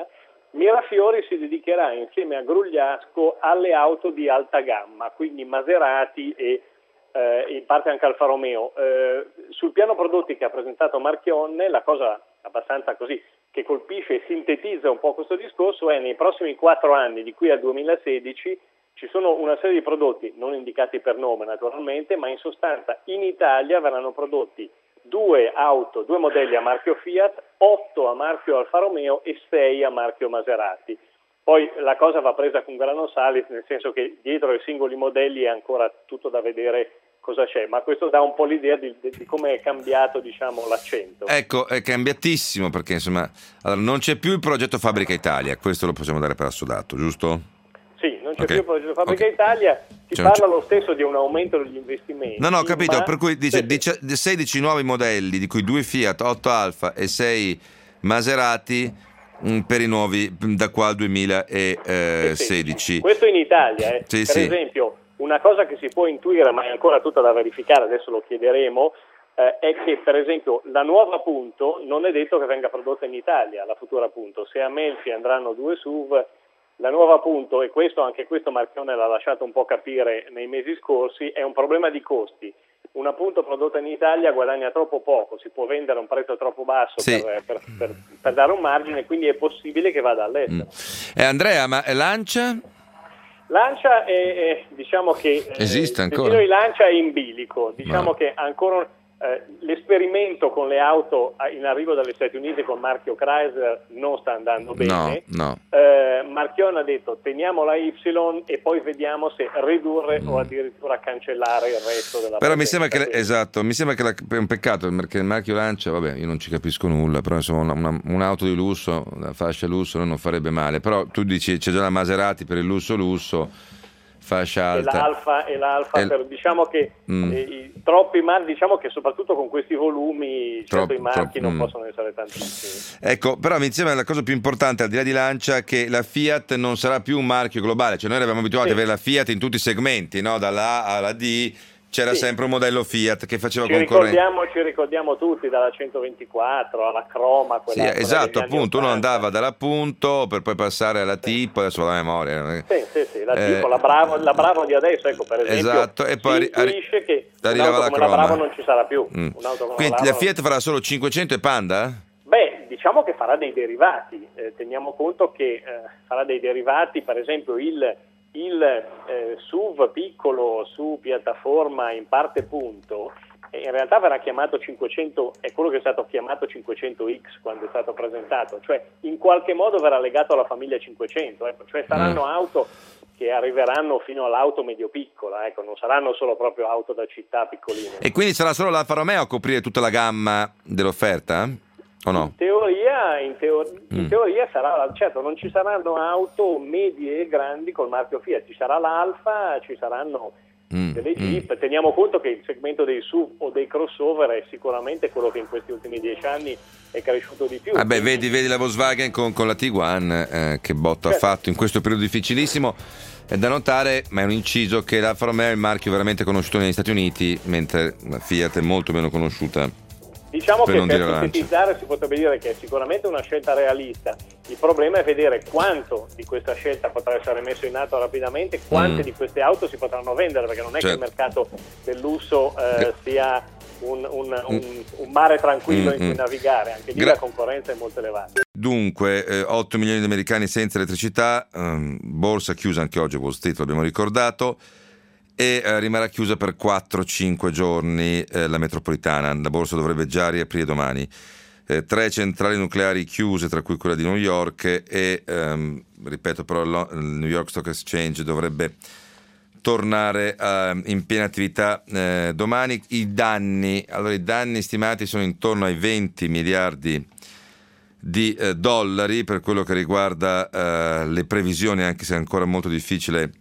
Mirafiori si dedicherà insieme a Grugliasco alle auto di alta gamma, quindi Maserati e eh, in parte anche Alfa Romeo. Eh, sul piano prodotti che ha presentato Marchionne, la cosa abbastanza così che colpisce e sintetizza un po' questo discorso è: nei prossimi quattro anni, di qui al duemilasedici, ci sono una serie di prodotti, non indicati per nome naturalmente, ma in sostanza in Italia verranno prodotti due auto, due modelli a marchio Fiat, otto a marchio Alfa Romeo e sei a marchio Maserati. Poi la cosa va presa con grano salis, nel senso che dietro ai singoli modelli è ancora tutto da vedere cosa c'è, ma questo dà un po' l'idea di, di come è cambiato, diciamo, l'accento. Ecco, è cambiatissimo, perché insomma allora, non c'è più il progetto Fabbrica Italia, questo lo possiamo dare per assodato, giusto? Sì, non c'è Okay. più il progetto Fabbrica Okay. Italia, si Cioè, parla c'è... lo stesso di un aumento degli investimenti. No, no, ho capito, ma... per cui dice sì, dici- sedici nuovi modelli, di cui due Fiat, otto Alfa e sei Maserati mh, per i nuovi da qua al duemilasedici. Questo in Italia, eh. Sì, per sì. esempio, una cosa che si può intuire, ma è ancora tutta da verificare, adesso lo chiederemo, eh, è che per esempio la nuova Punto non è detto che venga prodotta in Italia, la futura Punto. Se a Melfi andranno due S U V, la nuova Punto, e questo anche questo Marchionne l'ha lasciato un po' capire nei mesi scorsi, è un problema di costi. Una Punto prodotta in Italia guadagna troppo poco, si può vendere a un prezzo troppo basso Sì. per, per, per, per dare un margine, quindi è possibile che vada all'estero. Mm. Eh, Andrea, ma Lancia? Lancia è, è diciamo che eh, Esiste il ancora? destino di Lancia è in bilico, diciamo No. che ancora eh, l'esperimento con le auto in arrivo dagli Stati Uniti con marchio Chrysler non sta andando bene. No, no. Eh, Marchionne ha detto teniamo la Y e poi vediamo se ridurre mm. o addirittura cancellare il resto della Però mi presenza. sembra che Quindi, esatto, mi sembra che la, è un peccato perché il marchio Lancia, vabbè, io non ci capisco nulla, però insomma una, una, un'auto di lusso, una fascia lusso non farebbe male, però tu dici c'è già la Maserati per il lusso lusso, fascia alta. E l'Alfa, e l'Alfa E l- per, diciamo che Mm. eh, i, troppi marchi, diciamo che soprattutto con questi volumi certo, Troppo, i marchi troppo, non mm. possono essere tantissimi. Ecco, però mi sembra la cosa più importante al di là di Lancia che la Fiat non sarà più un marchio globale, cioè noi eravamo abituati Sì. ad avere la Fiat in tutti i segmenti, no? Dalla A alla D c'era Sì. sempre un modello Fiat che faceva Ci concorrenza. ricordiamo, ci ricordiamo tutti dalla centoventiquattro alla Croma, Sì, quella, quella esatto, degli anni appunto, uno ottanta. andava dalla Punto per poi passare alla Tipo, adesso la memoria. Sì, sì, sì, la, Eh, tipo, la, Bravo, la Bravo di adesso, ecco, per esempio, Esatto, e poi si arri- intuisce che arrivava un'auto la come la Croma. Bravo non ci sarà più. Mm. Un'auto come Quindi la la Bravo Fiat farà solo cinquecento e Panda? Beh, diciamo che farà dei derivati, eh, teniamo conto che eh, farà dei derivati, per esempio il, il eh, S U V piccolo su piattaforma in parte Punto, eh, in realtà verrà chiamato cinquecento, è quello che è stato chiamato cinquecento X quando è stato presentato, cioè in qualche modo verrà legato alla famiglia cinquecento, ecco, cioè saranno Mm. auto che arriveranno fino all'auto medio-piccola, ecco, non saranno solo proprio auto da città piccoline. E quindi sarà solo l'Alfa Romeo a coprire tutta la gamma dell'offerta? O no? In teoria, in, teo- in Mm. teoria sarà, certo, non ci saranno auto medie e grandi col marchio Fiat, ci sarà l'Alfa, ci saranno Mm, delle mm. Jeep. Teniamo conto che il segmento dei S U V o dei crossover è sicuramente quello che in questi ultimi dieci anni è cresciuto di più. Vabbè, Quindi- vedi, vedi la Volkswagen con, con la Tiguan, eh, che botto ha Certo. fatto in questo periodo difficilissimo. È da notare, ma è un inciso, che l'Alfa Romeo è il marchio veramente conosciuto negli Stati Uniti, mentre la Fiat è molto meno conosciuta. Diciamo Per che non per dire Lancia. sintetizzare si potrebbe dire che è sicuramente una scelta realista. Il problema è vedere quanto di questa scelta potrà essere messo in atto rapidamente, quante Mm. di queste auto si potranno vendere, perché non è Certo. che il mercato del lusso eh, Eh. sia un, un- un- un mare tranquillo Mm, in cui mm. navigare, anche lì Gra- la concorrenza è molto elevata. Dunque, eh, otto milioni di americani senza elettricità, ehm, borsa chiusa anche oggi a Wall Street, l'abbiamo ricordato, e eh, rimarrà chiusa per quattro cinque giorni eh, la metropolitana. La borsa dovrebbe già riaprire domani. Eh, tre centrali nucleari chiuse, tra cui quella di New York, e ehm, ripeto però lo- il New York Stock Exchange dovrebbe tornare eh, in piena attività eh, domani. I danni, allora i danni stimati sono intorno ai venti miliardi di eh, dollari per quello che riguarda eh, le previsioni, anche se è ancora molto difficile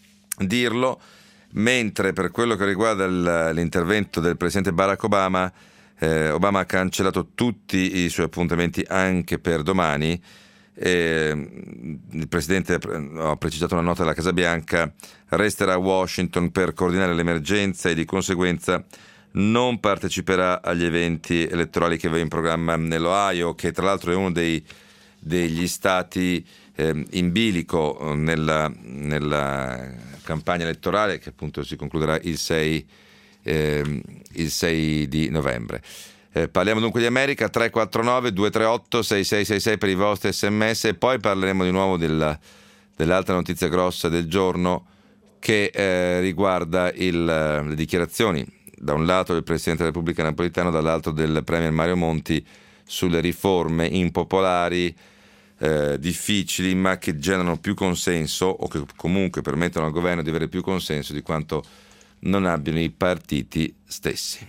dirlo, mentre per quello che riguarda il, l'intervento del presidente Barack Obama, eh, Obama ha cancellato tutti i suoi appuntamenti anche per domani. Eh, il presidente ha precisato una nota della Casa Bianca, resterà a Washington per coordinare l'emergenza e di conseguenza non parteciperà agli eventi elettorali che aveva in programma nell'Ohio, che tra l'altro è uno dei degli stati eh, in bilico nella, nella campagna elettorale che appunto si concluderà il sei, eh, il sei di novembre. Eh, parliamo dunque di America. Tre quattro nove due tre otto sei sei sei sei per i vostri sms, e poi parleremo di nuovo della, dell'altra notizia grossa del giorno che eh, riguarda il, le dichiarazioni da un lato del Presidente della Repubblica Napolitano, dall'altro del Premier Mario Monti sulle riforme impopolari, eh, difficili, ma che generano più consenso, o che comunque permettono al governo di avere più consenso di quanto non abbiano i partiti stessi.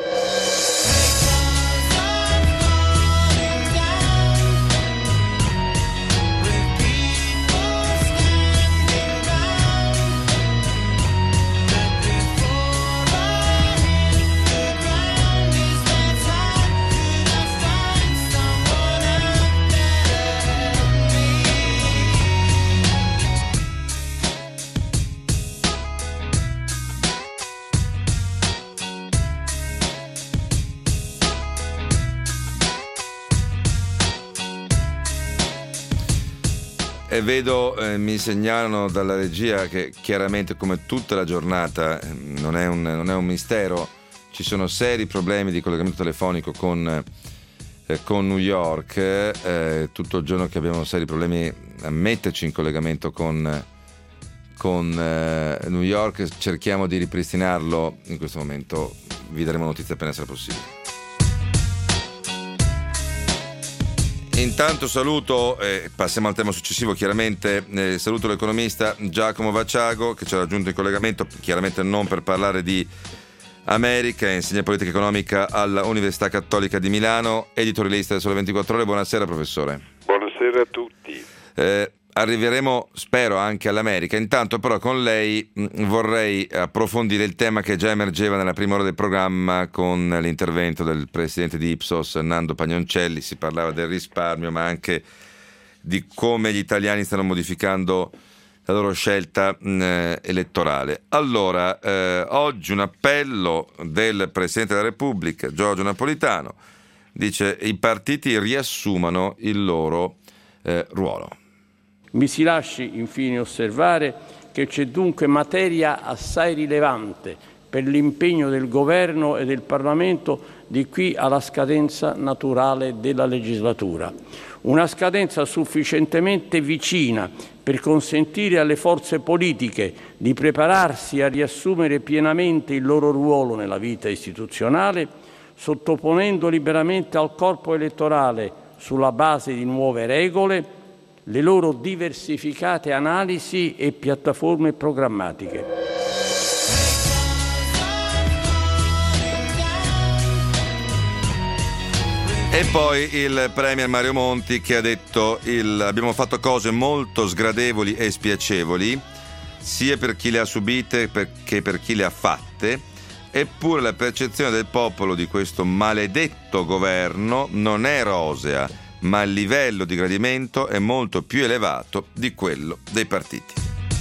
E vedo, eh, mi segnalano dalla regia che chiaramente, come tutta la giornata, non è un, non è un mistero, ci sono seri problemi di collegamento telefonico con, eh, con New York, eh, tutto il giorno che abbiamo seri problemi a metterci in collegamento con, con eh, New York. Cerchiamo di ripristinarlo in questo momento, vi daremo notizie appena sarà possibile. Intanto saluto, eh, passiamo al tema successivo chiaramente, eh, saluto l'economista Giacomo Vacciago che ci ha raggiunto in collegamento, chiaramente non per parlare di America, insegna politica economica all'Università Cattolica di Milano, editorialista del Sole ventiquattro Ore. Buonasera professore. Buonasera a tutti. Eh, arriveremo spero anche all'America, intanto però con lei mh, vorrei approfondire il tema che già emergeva nella prima ora del programma con l'intervento del presidente di Ipsos Nando Pagnoncelli. Si parlava del risparmio, ma anche di come gli italiani stanno modificando la loro scelta mh, elettorale. Allora, eh, oggi un appello del Presidente della Repubblica Giorgio Napolitano, dice: i partiti riassumano il loro eh, ruolo. Mi si lasci infine osservare che c'è dunque materia assai rilevante per l'impegno del Governo e del Parlamento di qui alla scadenza naturale della legislatura. Una scadenza sufficientemente vicina per consentire alle forze politiche di prepararsi a riassumere pienamente il loro ruolo nella vita istituzionale, sottoponendo liberamente al corpo elettorale, sulla base di nuove regole, le loro diversificate analisi e piattaforme programmatiche. E poi il Premier Mario Monti che ha detto il, abbiamo fatto cose molto sgradevoli e spiacevoli, sia per chi le ha subite che per chi le ha fatte, eppure la percezione del popolo di questo maledetto governo non è rosea, ma il livello di gradimento è molto più elevato di quello dei partiti.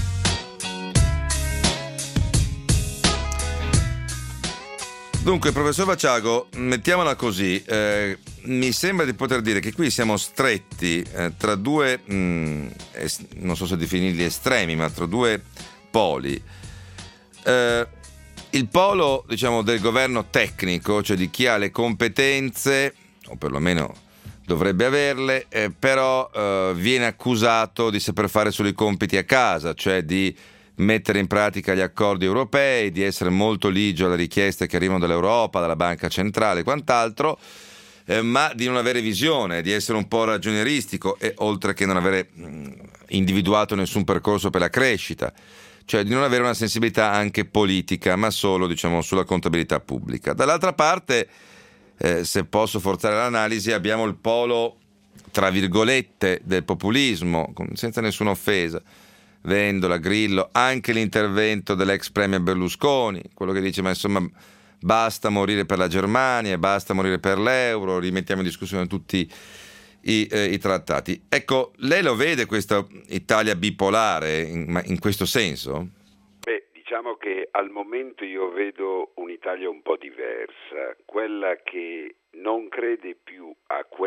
Dunque, professor Vacciago, mettiamola così, eh, mi sembra di poter dire che qui siamo stretti eh, tra due, mh, es- non so se definirli estremi, ma tra due poli. Eh, il polo, diciamo, del governo tecnico, cioè di chi ha le competenze, o perlomeno dovrebbe averle, eh, però eh, viene accusato di saper fare solo i compiti a casa, cioè di mettere in pratica gli accordi europei, di essere molto ligio alle richieste che arrivano dall'Europa, dalla Banca Centrale e quant'altro, eh, ma di non avere visione, di essere un po' ragionieristico e oltre che non avere mh, individuato nessun percorso per la crescita, cioè di non avere una sensibilità anche politica, ma solo, diciamo, sulla contabilità pubblica. Dall'altra parte, Eh, se posso forzare l'analisi, abbiamo il polo, tra virgolette, del populismo, senza nessuna offesa, Vendola, Grillo, anche l'intervento dell'ex premier Berlusconi, quello che dice ma insomma basta morire per la Germania, basta morire per l'euro, rimettiamo in discussione tutti i, eh, i trattati. Ecco, lei lo vede questa Italia bipolare in, in questo senso? Diciamo che al momento io vedo un'Italia un po' diversa, quella che non crede più a questa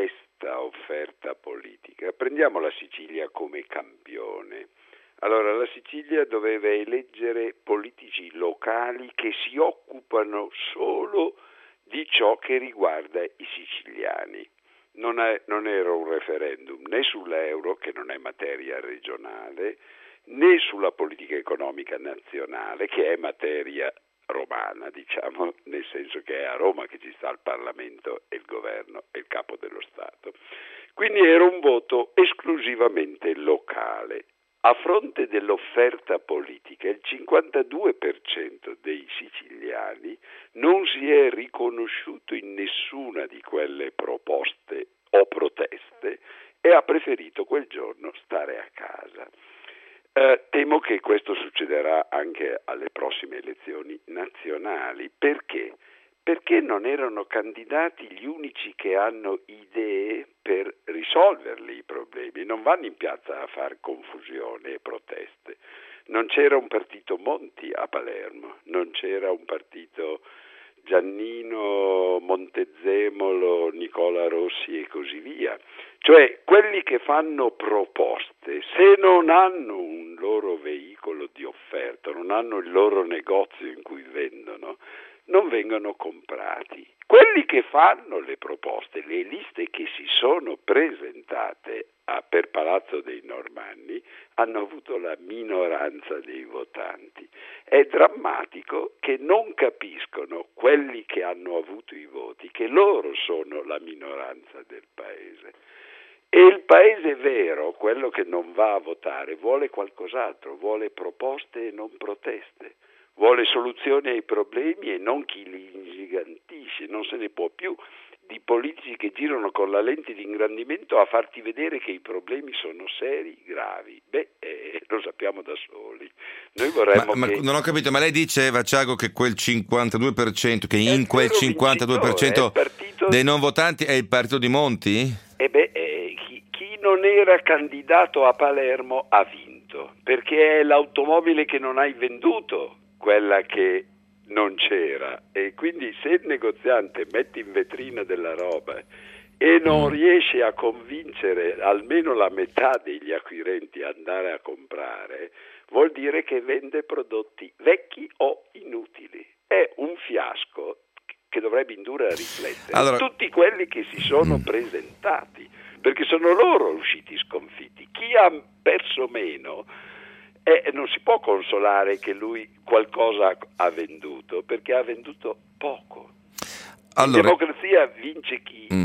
cosiddetta offerta politica. Prendiamo la Sicilia come campione. Allora, la Sicilia doveva eleggere politici locali che si occupano solo di ciò che riguarda i siciliani. Non, è, non era un referendum né sull'euro, che non è materia regionale, né sulla politica economica nazionale, che è materia romana, diciamo, nel senso che è a Roma che ci sta il Parlamento e il governo e il capo dello Stato. Quindi era un voto esclusivamente locale. A fronte dell'offerta politica, il cinquantadue per cento dei siciliani non si è riconosciuto in nessuna di quelle proposte o proteste e ha preferito quel giorno stare a casa. Eh, temo che questo succederà anche alle prossime elezioni nazionali. Perché? Perché non erano candidati gli unici che hanno idee per risolverli i problemi, non vanno in piazza a fare confusione e proteste. Non c'era un partito Monti a Palermo, non c'era un partito Giannino, Montezemolo, Nicola Rossi e così via. Cioè, quelli che fanno proposte, se non hanno un loro veicolo di offerta, non hanno il loro negozio in cui vendono, non vengono comprati. Quelli che fanno le proposte, le liste che si sono presentate a, per Palazzo dei Normanni, hanno avuto la minoranza dei votanti. È drammatico che non capiscono quelli che hanno avuto i voti, che loro sono la minoranza del paese. E il paese vero, quello che non va a votare, vuole qualcos'altro, vuole proposte e non proteste. Vuole soluzioni ai problemi e non chi li ingigantisce. Non se ne può più di politici che girano con la lente di ingrandimento a farti vedere che i problemi sono seri, gravi. Beh, eh, lo sappiamo da soli. Noi vorremmo ma, che... ma non ho capito, ma lei dice, Vacciago, che quel cinquantadue per cento, che in quel cinquantadue per cento partito... dei non votanti è il partito di Monti? Eh beh, eh, chi, chi non era candidato a Palermo ha vinto, perché è l'automobile che non hai venduto quella che non c'era, e quindi se il negoziante mette in vetrina della roba e non riesce a convincere almeno la metà degli acquirenti ad andare a comprare, vuol dire che vende prodotti vecchi o inutili. È un fiasco che dovrebbe indurre a riflettere allora... tutti quelli che si sono presentati, perché sono loro usciti sconfitti. Chi ha perso meno E non si può consolare che lui qualcosa ha venduto, perché ha venduto poco. Allora... In democrazia vince chi, mm.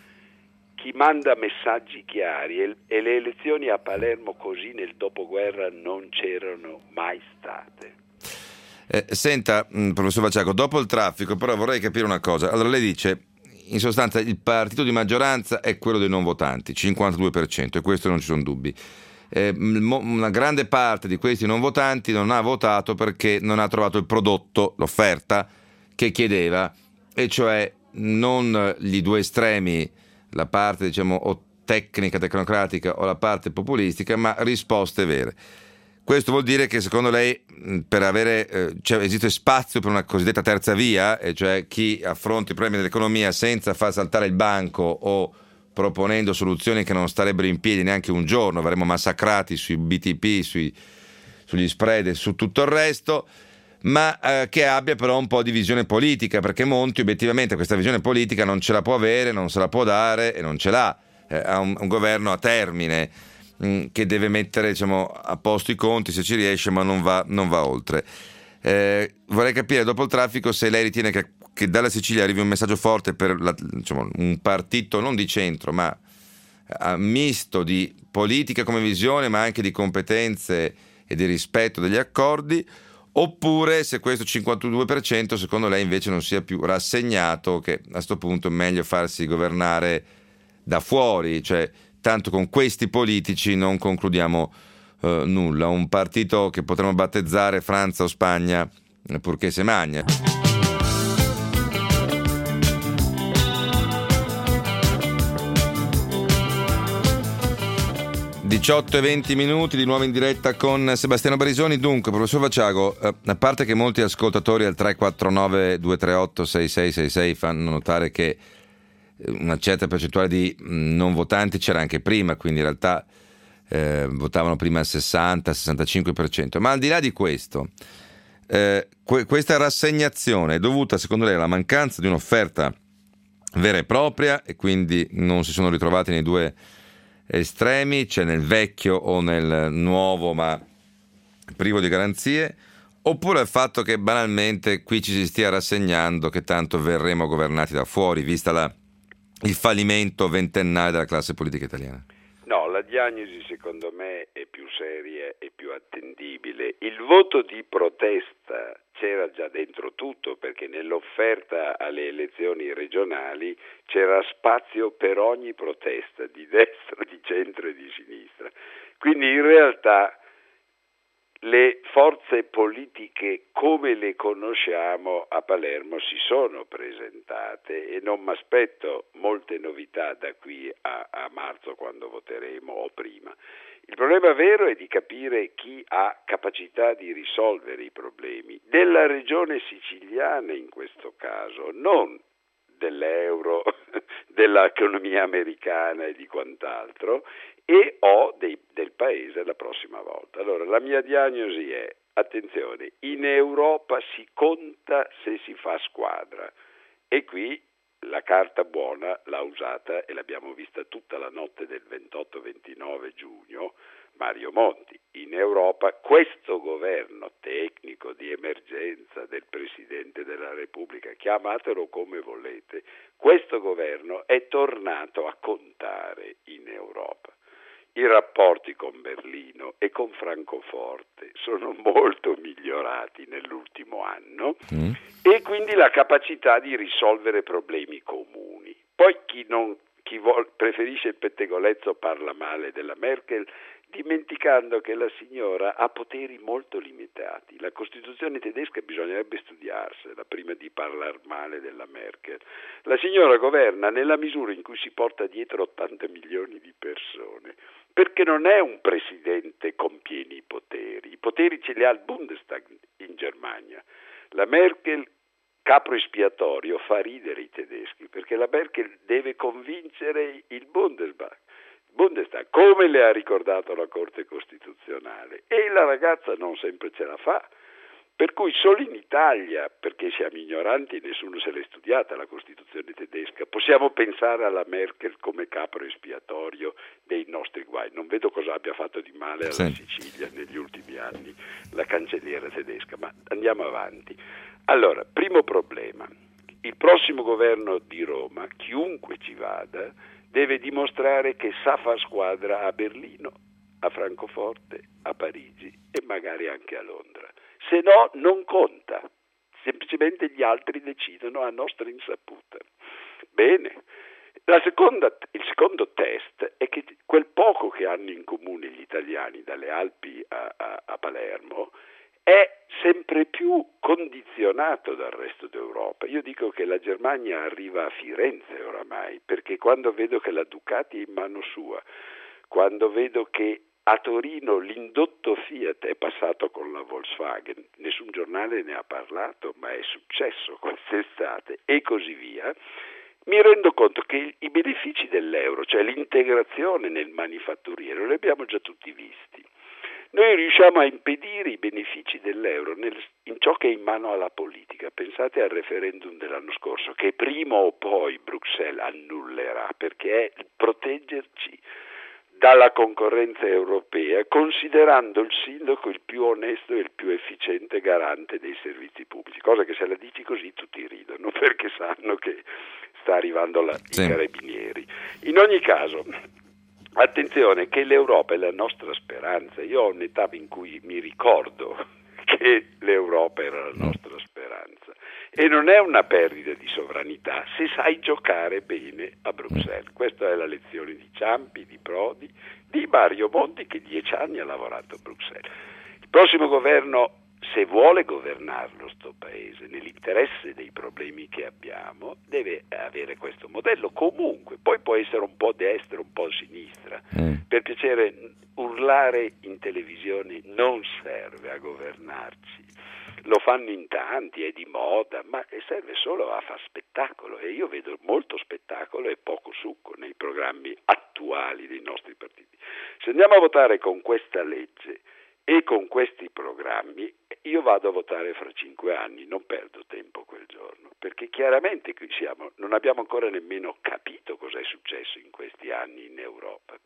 chi manda messaggi chiari, e, e le elezioni a Palermo così nel dopoguerra non c'erano mai state. Eh, senta, professor Vacciago, dopo il traffico però vorrei capire una cosa. Allora lei dice, in sostanza il partito di maggioranza è quello dei non votanti, cinquantadue per cento, e questo non ci sono dubbi. Eh, una grande parte di questi non votanti non ha votato perché non ha trovato il prodotto, l'offerta che chiedeva, e cioè non gli due estremi, la parte diciamo o tecnica, tecnocratica o la parte populistica, ma risposte vere. Questo vuol dire che secondo lei per avere eh, cioè, esiste spazio per una cosiddetta terza via, e cioè chi affronta i problemi dell'economia senza far saltare il banco o proponendo soluzioni che non starebbero in piedi neanche un giorno, verremo massacrati sui B T P, sui, sugli spread e su tutto il resto, ma eh, che abbia però un po' di visione politica, perché Monti obiettivamente questa visione politica non ce la può avere, non se la può dare e non ce l'ha. Eh, ha un, un governo a termine mh, che deve mettere diciamo, a posto i conti se ci riesce, ma non va, non va oltre. Eh, vorrei capire dopo il traffico se lei ritiene che che dalla Sicilia arrivi un messaggio forte per la, diciamo, un partito non di centro ma uh, misto di politica come visione ma anche di competenze e di rispetto degli accordi, oppure se questo cinquantadue per cento secondo lei invece non sia più rassegnato, che a sto punto è meglio farsi governare da fuori, cioè tanto con questi politici non concludiamo uh, nulla, un partito che potremmo battezzare Francia o Spagna purché se magna. diciotto e venti minuti di nuovo in diretta con Sebastiano Barisoni. Dunque, professor Vacciago, eh, a parte che molti ascoltatori al tre quattro nove due tre otto sei sei sei sei fanno notare che una certa percentuale di non votanti c'era anche prima, quindi in realtà eh, votavano prima il sessanta sessantacinque per cento. Ma al di là di questo, eh, que- questa rassegnazione è dovuta secondo lei alla mancanza di un'offerta vera e propria, e quindi non si sono ritrovati nei due estremi, cioè nel vecchio o nel nuovo ma privo di garanzie, oppure il fatto che banalmente qui ci si stia rassegnando che tanto verremo governati da fuori, vista la, il fallimento ventennale della classe politica italiana? No, la diagnosi secondo me è più seria e più attendibile. Il voto di protesta c'era già dentro tutto, perché nell'offerta alle elezioni regionali c'era spazio per ogni protesta, di destra, di centro e di sinistra. Quindi in realtà le forze politiche come le conosciamo a Palermo si sono presentate e non mi aspetto molte novità da qui a, a marzo, quando voteremo, o prima. Il problema vero è di capire chi ha capacità di risolvere i problemi della regione siciliana in questo caso, non dell'euro, dell'economia americana e di quant'altro, e o dei, del paese la prossima volta. Allora, la mia diagnosi è: attenzione, in Europa si conta se si fa squadra, e qui la carta buona l'ha usata, e l'abbiamo vista tutta la notte del ventotto ventinove giugno, Mario Monti. In Europa questo governo tecnico di emergenza del Presidente della Repubblica, chiamatelo come volete, questo governo è tornato a contare in Europa. I rapporti con Berlino e con Francoforte sono molto migliorati nell'ultimo anno mm. e quindi la capacità di risolvere problemi comuni. Poi chi, non, chi vuol, preferisce il pettegolezzo parla male della Merkel, dimenticando che la signora ha poteri molto limitati. La Costituzione tedesca bisognerebbe studiarsela prima di parlare male della Merkel. La signora governa nella misura in cui si porta dietro ottanta milioni di persone, perché non è un presidente con pieni poteri. I poteri ce li ha il Bundestag in Germania. La Merkel, capro espiatorio, fa ridere i tedeschi, perché la Merkel deve convincere il Bundestag. Bundestag, come le ha ricordato la Corte Costituzionale, e la ragazza non sempre ce la fa, per cui solo in Italia, perché siamo ignoranti, nessuno se l'è studiata la Costituzione tedesca, possiamo pensare alla Merkel come capro espiatorio dei nostri guai. Non vedo cosa abbia fatto di male alla sì. Sicilia negli ultimi anni la cancelliera tedesca, ma andiamo avanti. Allora, primo problema: il prossimo governo di Roma, chiunque ci vada, deve dimostrare che sa far squadra a Berlino, a Francoforte, a Parigi e magari anche a Londra. Se no, non conta. Semplicemente gli altri decidono a nostra insaputa. Bene. La seconda, il secondo test è che quel poco che hanno in comune gli italiani, dalle Alpi a, a, a Palermo, è sempre più condizionato dal resto d'Europa. Io dico che la Germania arriva a Firenze oramai, perché quando vedo che la Ducati è in mano sua, quando vedo che a Torino l'indotto Fiat è passato con la Volkswagen, nessun giornale ne ha parlato, ma è successo quest'estate, e così via, mi rendo conto che i benefici dell'euro, cioè l'integrazione nel manifatturiero, li abbiamo già tutti visti. Noi riusciamo a impedire i benefici dell'euro nel, in ciò che è in mano alla politica. Pensate al referendum dell'anno scorso, che prima o poi Bruxelles annullerà, perché è proteggerci dalla concorrenza europea, considerando il sindaco il più onesto e il più efficiente garante dei servizi pubblici, cosa che se la dici così tutti ridono, perché sanno che sta arrivando la, sì. i carabinieri. In ogni caso, attenzione che l'Europa è la nostra speranza. Io ho un'età in cui mi ricordo che l'Europa era la nostra speranza, e non è una perdita di sovranità se sai giocare bene a Bruxelles. Questa è la lezione di Ciampi, di Prodi, di Mario Monti, che dieci anni ha lavorato a Bruxelles. Il prossimo governo, se vuole governarlo sto paese nell'interesse dei problemi che abbiamo, deve avere questo modello. Comunque poi può essere un po' destra, un po' sinistra. Mm. Per piacere, urlare in televisione non serve a governarci. Lo fanno in tanti, è di moda, ma serve solo a far spettacolo, e io vedo molto spettacolo e poco succo nei programmi attuali dei nostri partiti. Se andiamo a votare con questa legge e con questi programmi, io vado a votare fra cinque anni, non perdo tempo quel giorno, perché chiaramente qui siamo, non abbiamo ancora nemmeno capito cosa è successo in questi anni in Europa.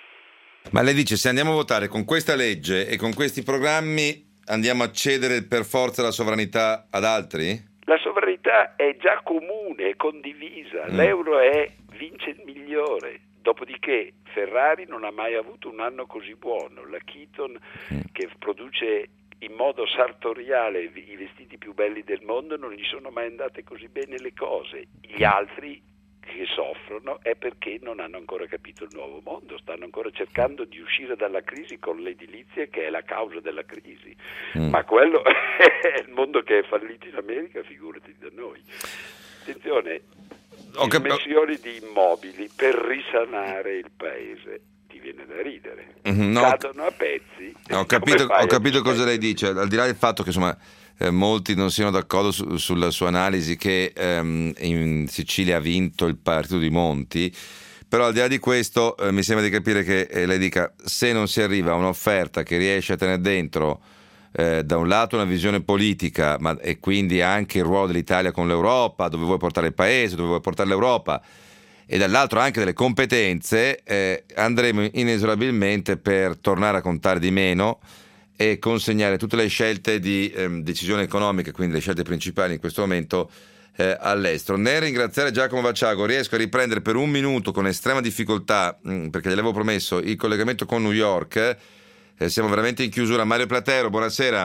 Ma lei dice, se andiamo a votare con questa legge e con questi programmi, andiamo a cedere per forza la sovranità ad altri? La sovranità è già comune, è condivisa, mm. l'euro è, vince il migliore. Dopodiché Ferrari non ha mai avuto un anno così buono, la Keaton mm. che produce in modo sartoriale i vestiti più belli del mondo, non gli sono mai andate così bene le cose. Gli altri che soffrono è perché non hanno ancora capito il nuovo mondo, stanno ancora cercando di uscire dalla crisi con l'edilizia, che è la causa della crisi. Mm. Ma quello è il mondo che è fallito in America, figurati da noi. Attenzione, cap- dimensioni di immobili per risanare il paese, ti viene da ridere. Mm-hmm, no, cadono a pezzi. Ho capito, ho capito cosa lei dice, al di là del fatto che insomma Eh, molti non siano d'accordo su, sulla sua analisi che ehm, in Sicilia ha vinto il partito di Monti, però al di là di questo eh, mi sembra di capire che eh, lei dica, se non si arriva a un'offerta che riesce a tenere dentro eh, da un lato una visione politica, ma e quindi anche il ruolo dell'Italia con l'Europa, dove vuoi portare il paese, dove vuoi portare l'Europa, e dall'altro anche delle competenze, eh, andremo inesorabilmente per tornare a contare di meno e consegnare tutte le scelte di ehm, decisione economica, quindi le scelte principali in questo momento, eh, all'estero. Nel ringraziare Giacomo Vacciago riesco a riprendere per un minuto con estrema difficoltà, mh, perché gli avevo promesso, il collegamento con New York. Eh, siamo veramente in chiusura. Mario Platero, buonasera.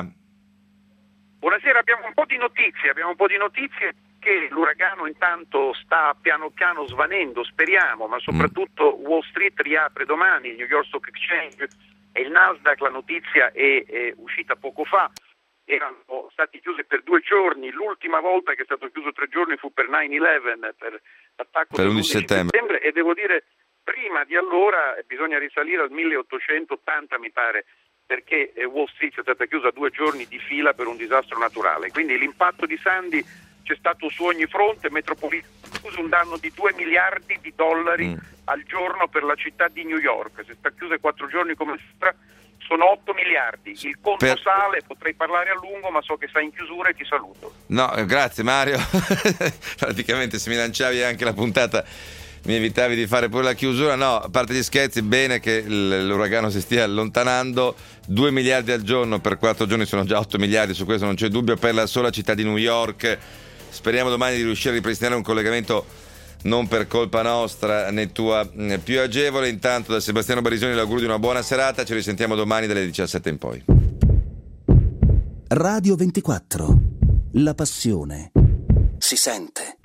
Buonasera, abbiamo un po' di notizie, abbiamo un po' di notizie che l'uragano intanto sta piano piano svanendo, speriamo, ma soprattutto mm. Wall Street riapre domani, il New York Stock Exchange e il Nasdaq, la notizia è, è uscita poco fa, erano stati chiusi per due giorni, l'ultima volta che è stato chiuso tre giorni fu per nine eleven, per l'attacco per dell'undici settembre, e devo dire, prima di allora bisogna risalire al milleottocentottanta mi pare, perché Wall Street è stata chiusa due giorni di fila per un disastro naturale, quindi l'impatto di Sandy c'è stato su ogni fronte, Metropolitano un danno di due miliardi di dollari mm. al giorno per la città di New York, se sta chiusa quattro giorni come sta, sono otto miliardi, il conto per... sale, potrei parlare a lungo ma so che sei in chiusura e ti saluto. No, grazie Mario, praticamente se mi lanciavi anche la puntata mi evitavi di fare pure la chiusura. No, a parte gli scherzi, bene che l'uragano si stia allontanando, due miliardi al giorno per quattro giorni sono già otto miliardi, su questo non c'è dubbio, per la sola città di New York. Speriamo domani di riuscire a ripristinare un collegamento non per colpa nostra né tua più agevole. Intanto da Sebastiano Barisoni l'augurio di una buona serata, ci risentiamo domani dalle diciassette in poi. Radio ventiquattro, la passione si sente.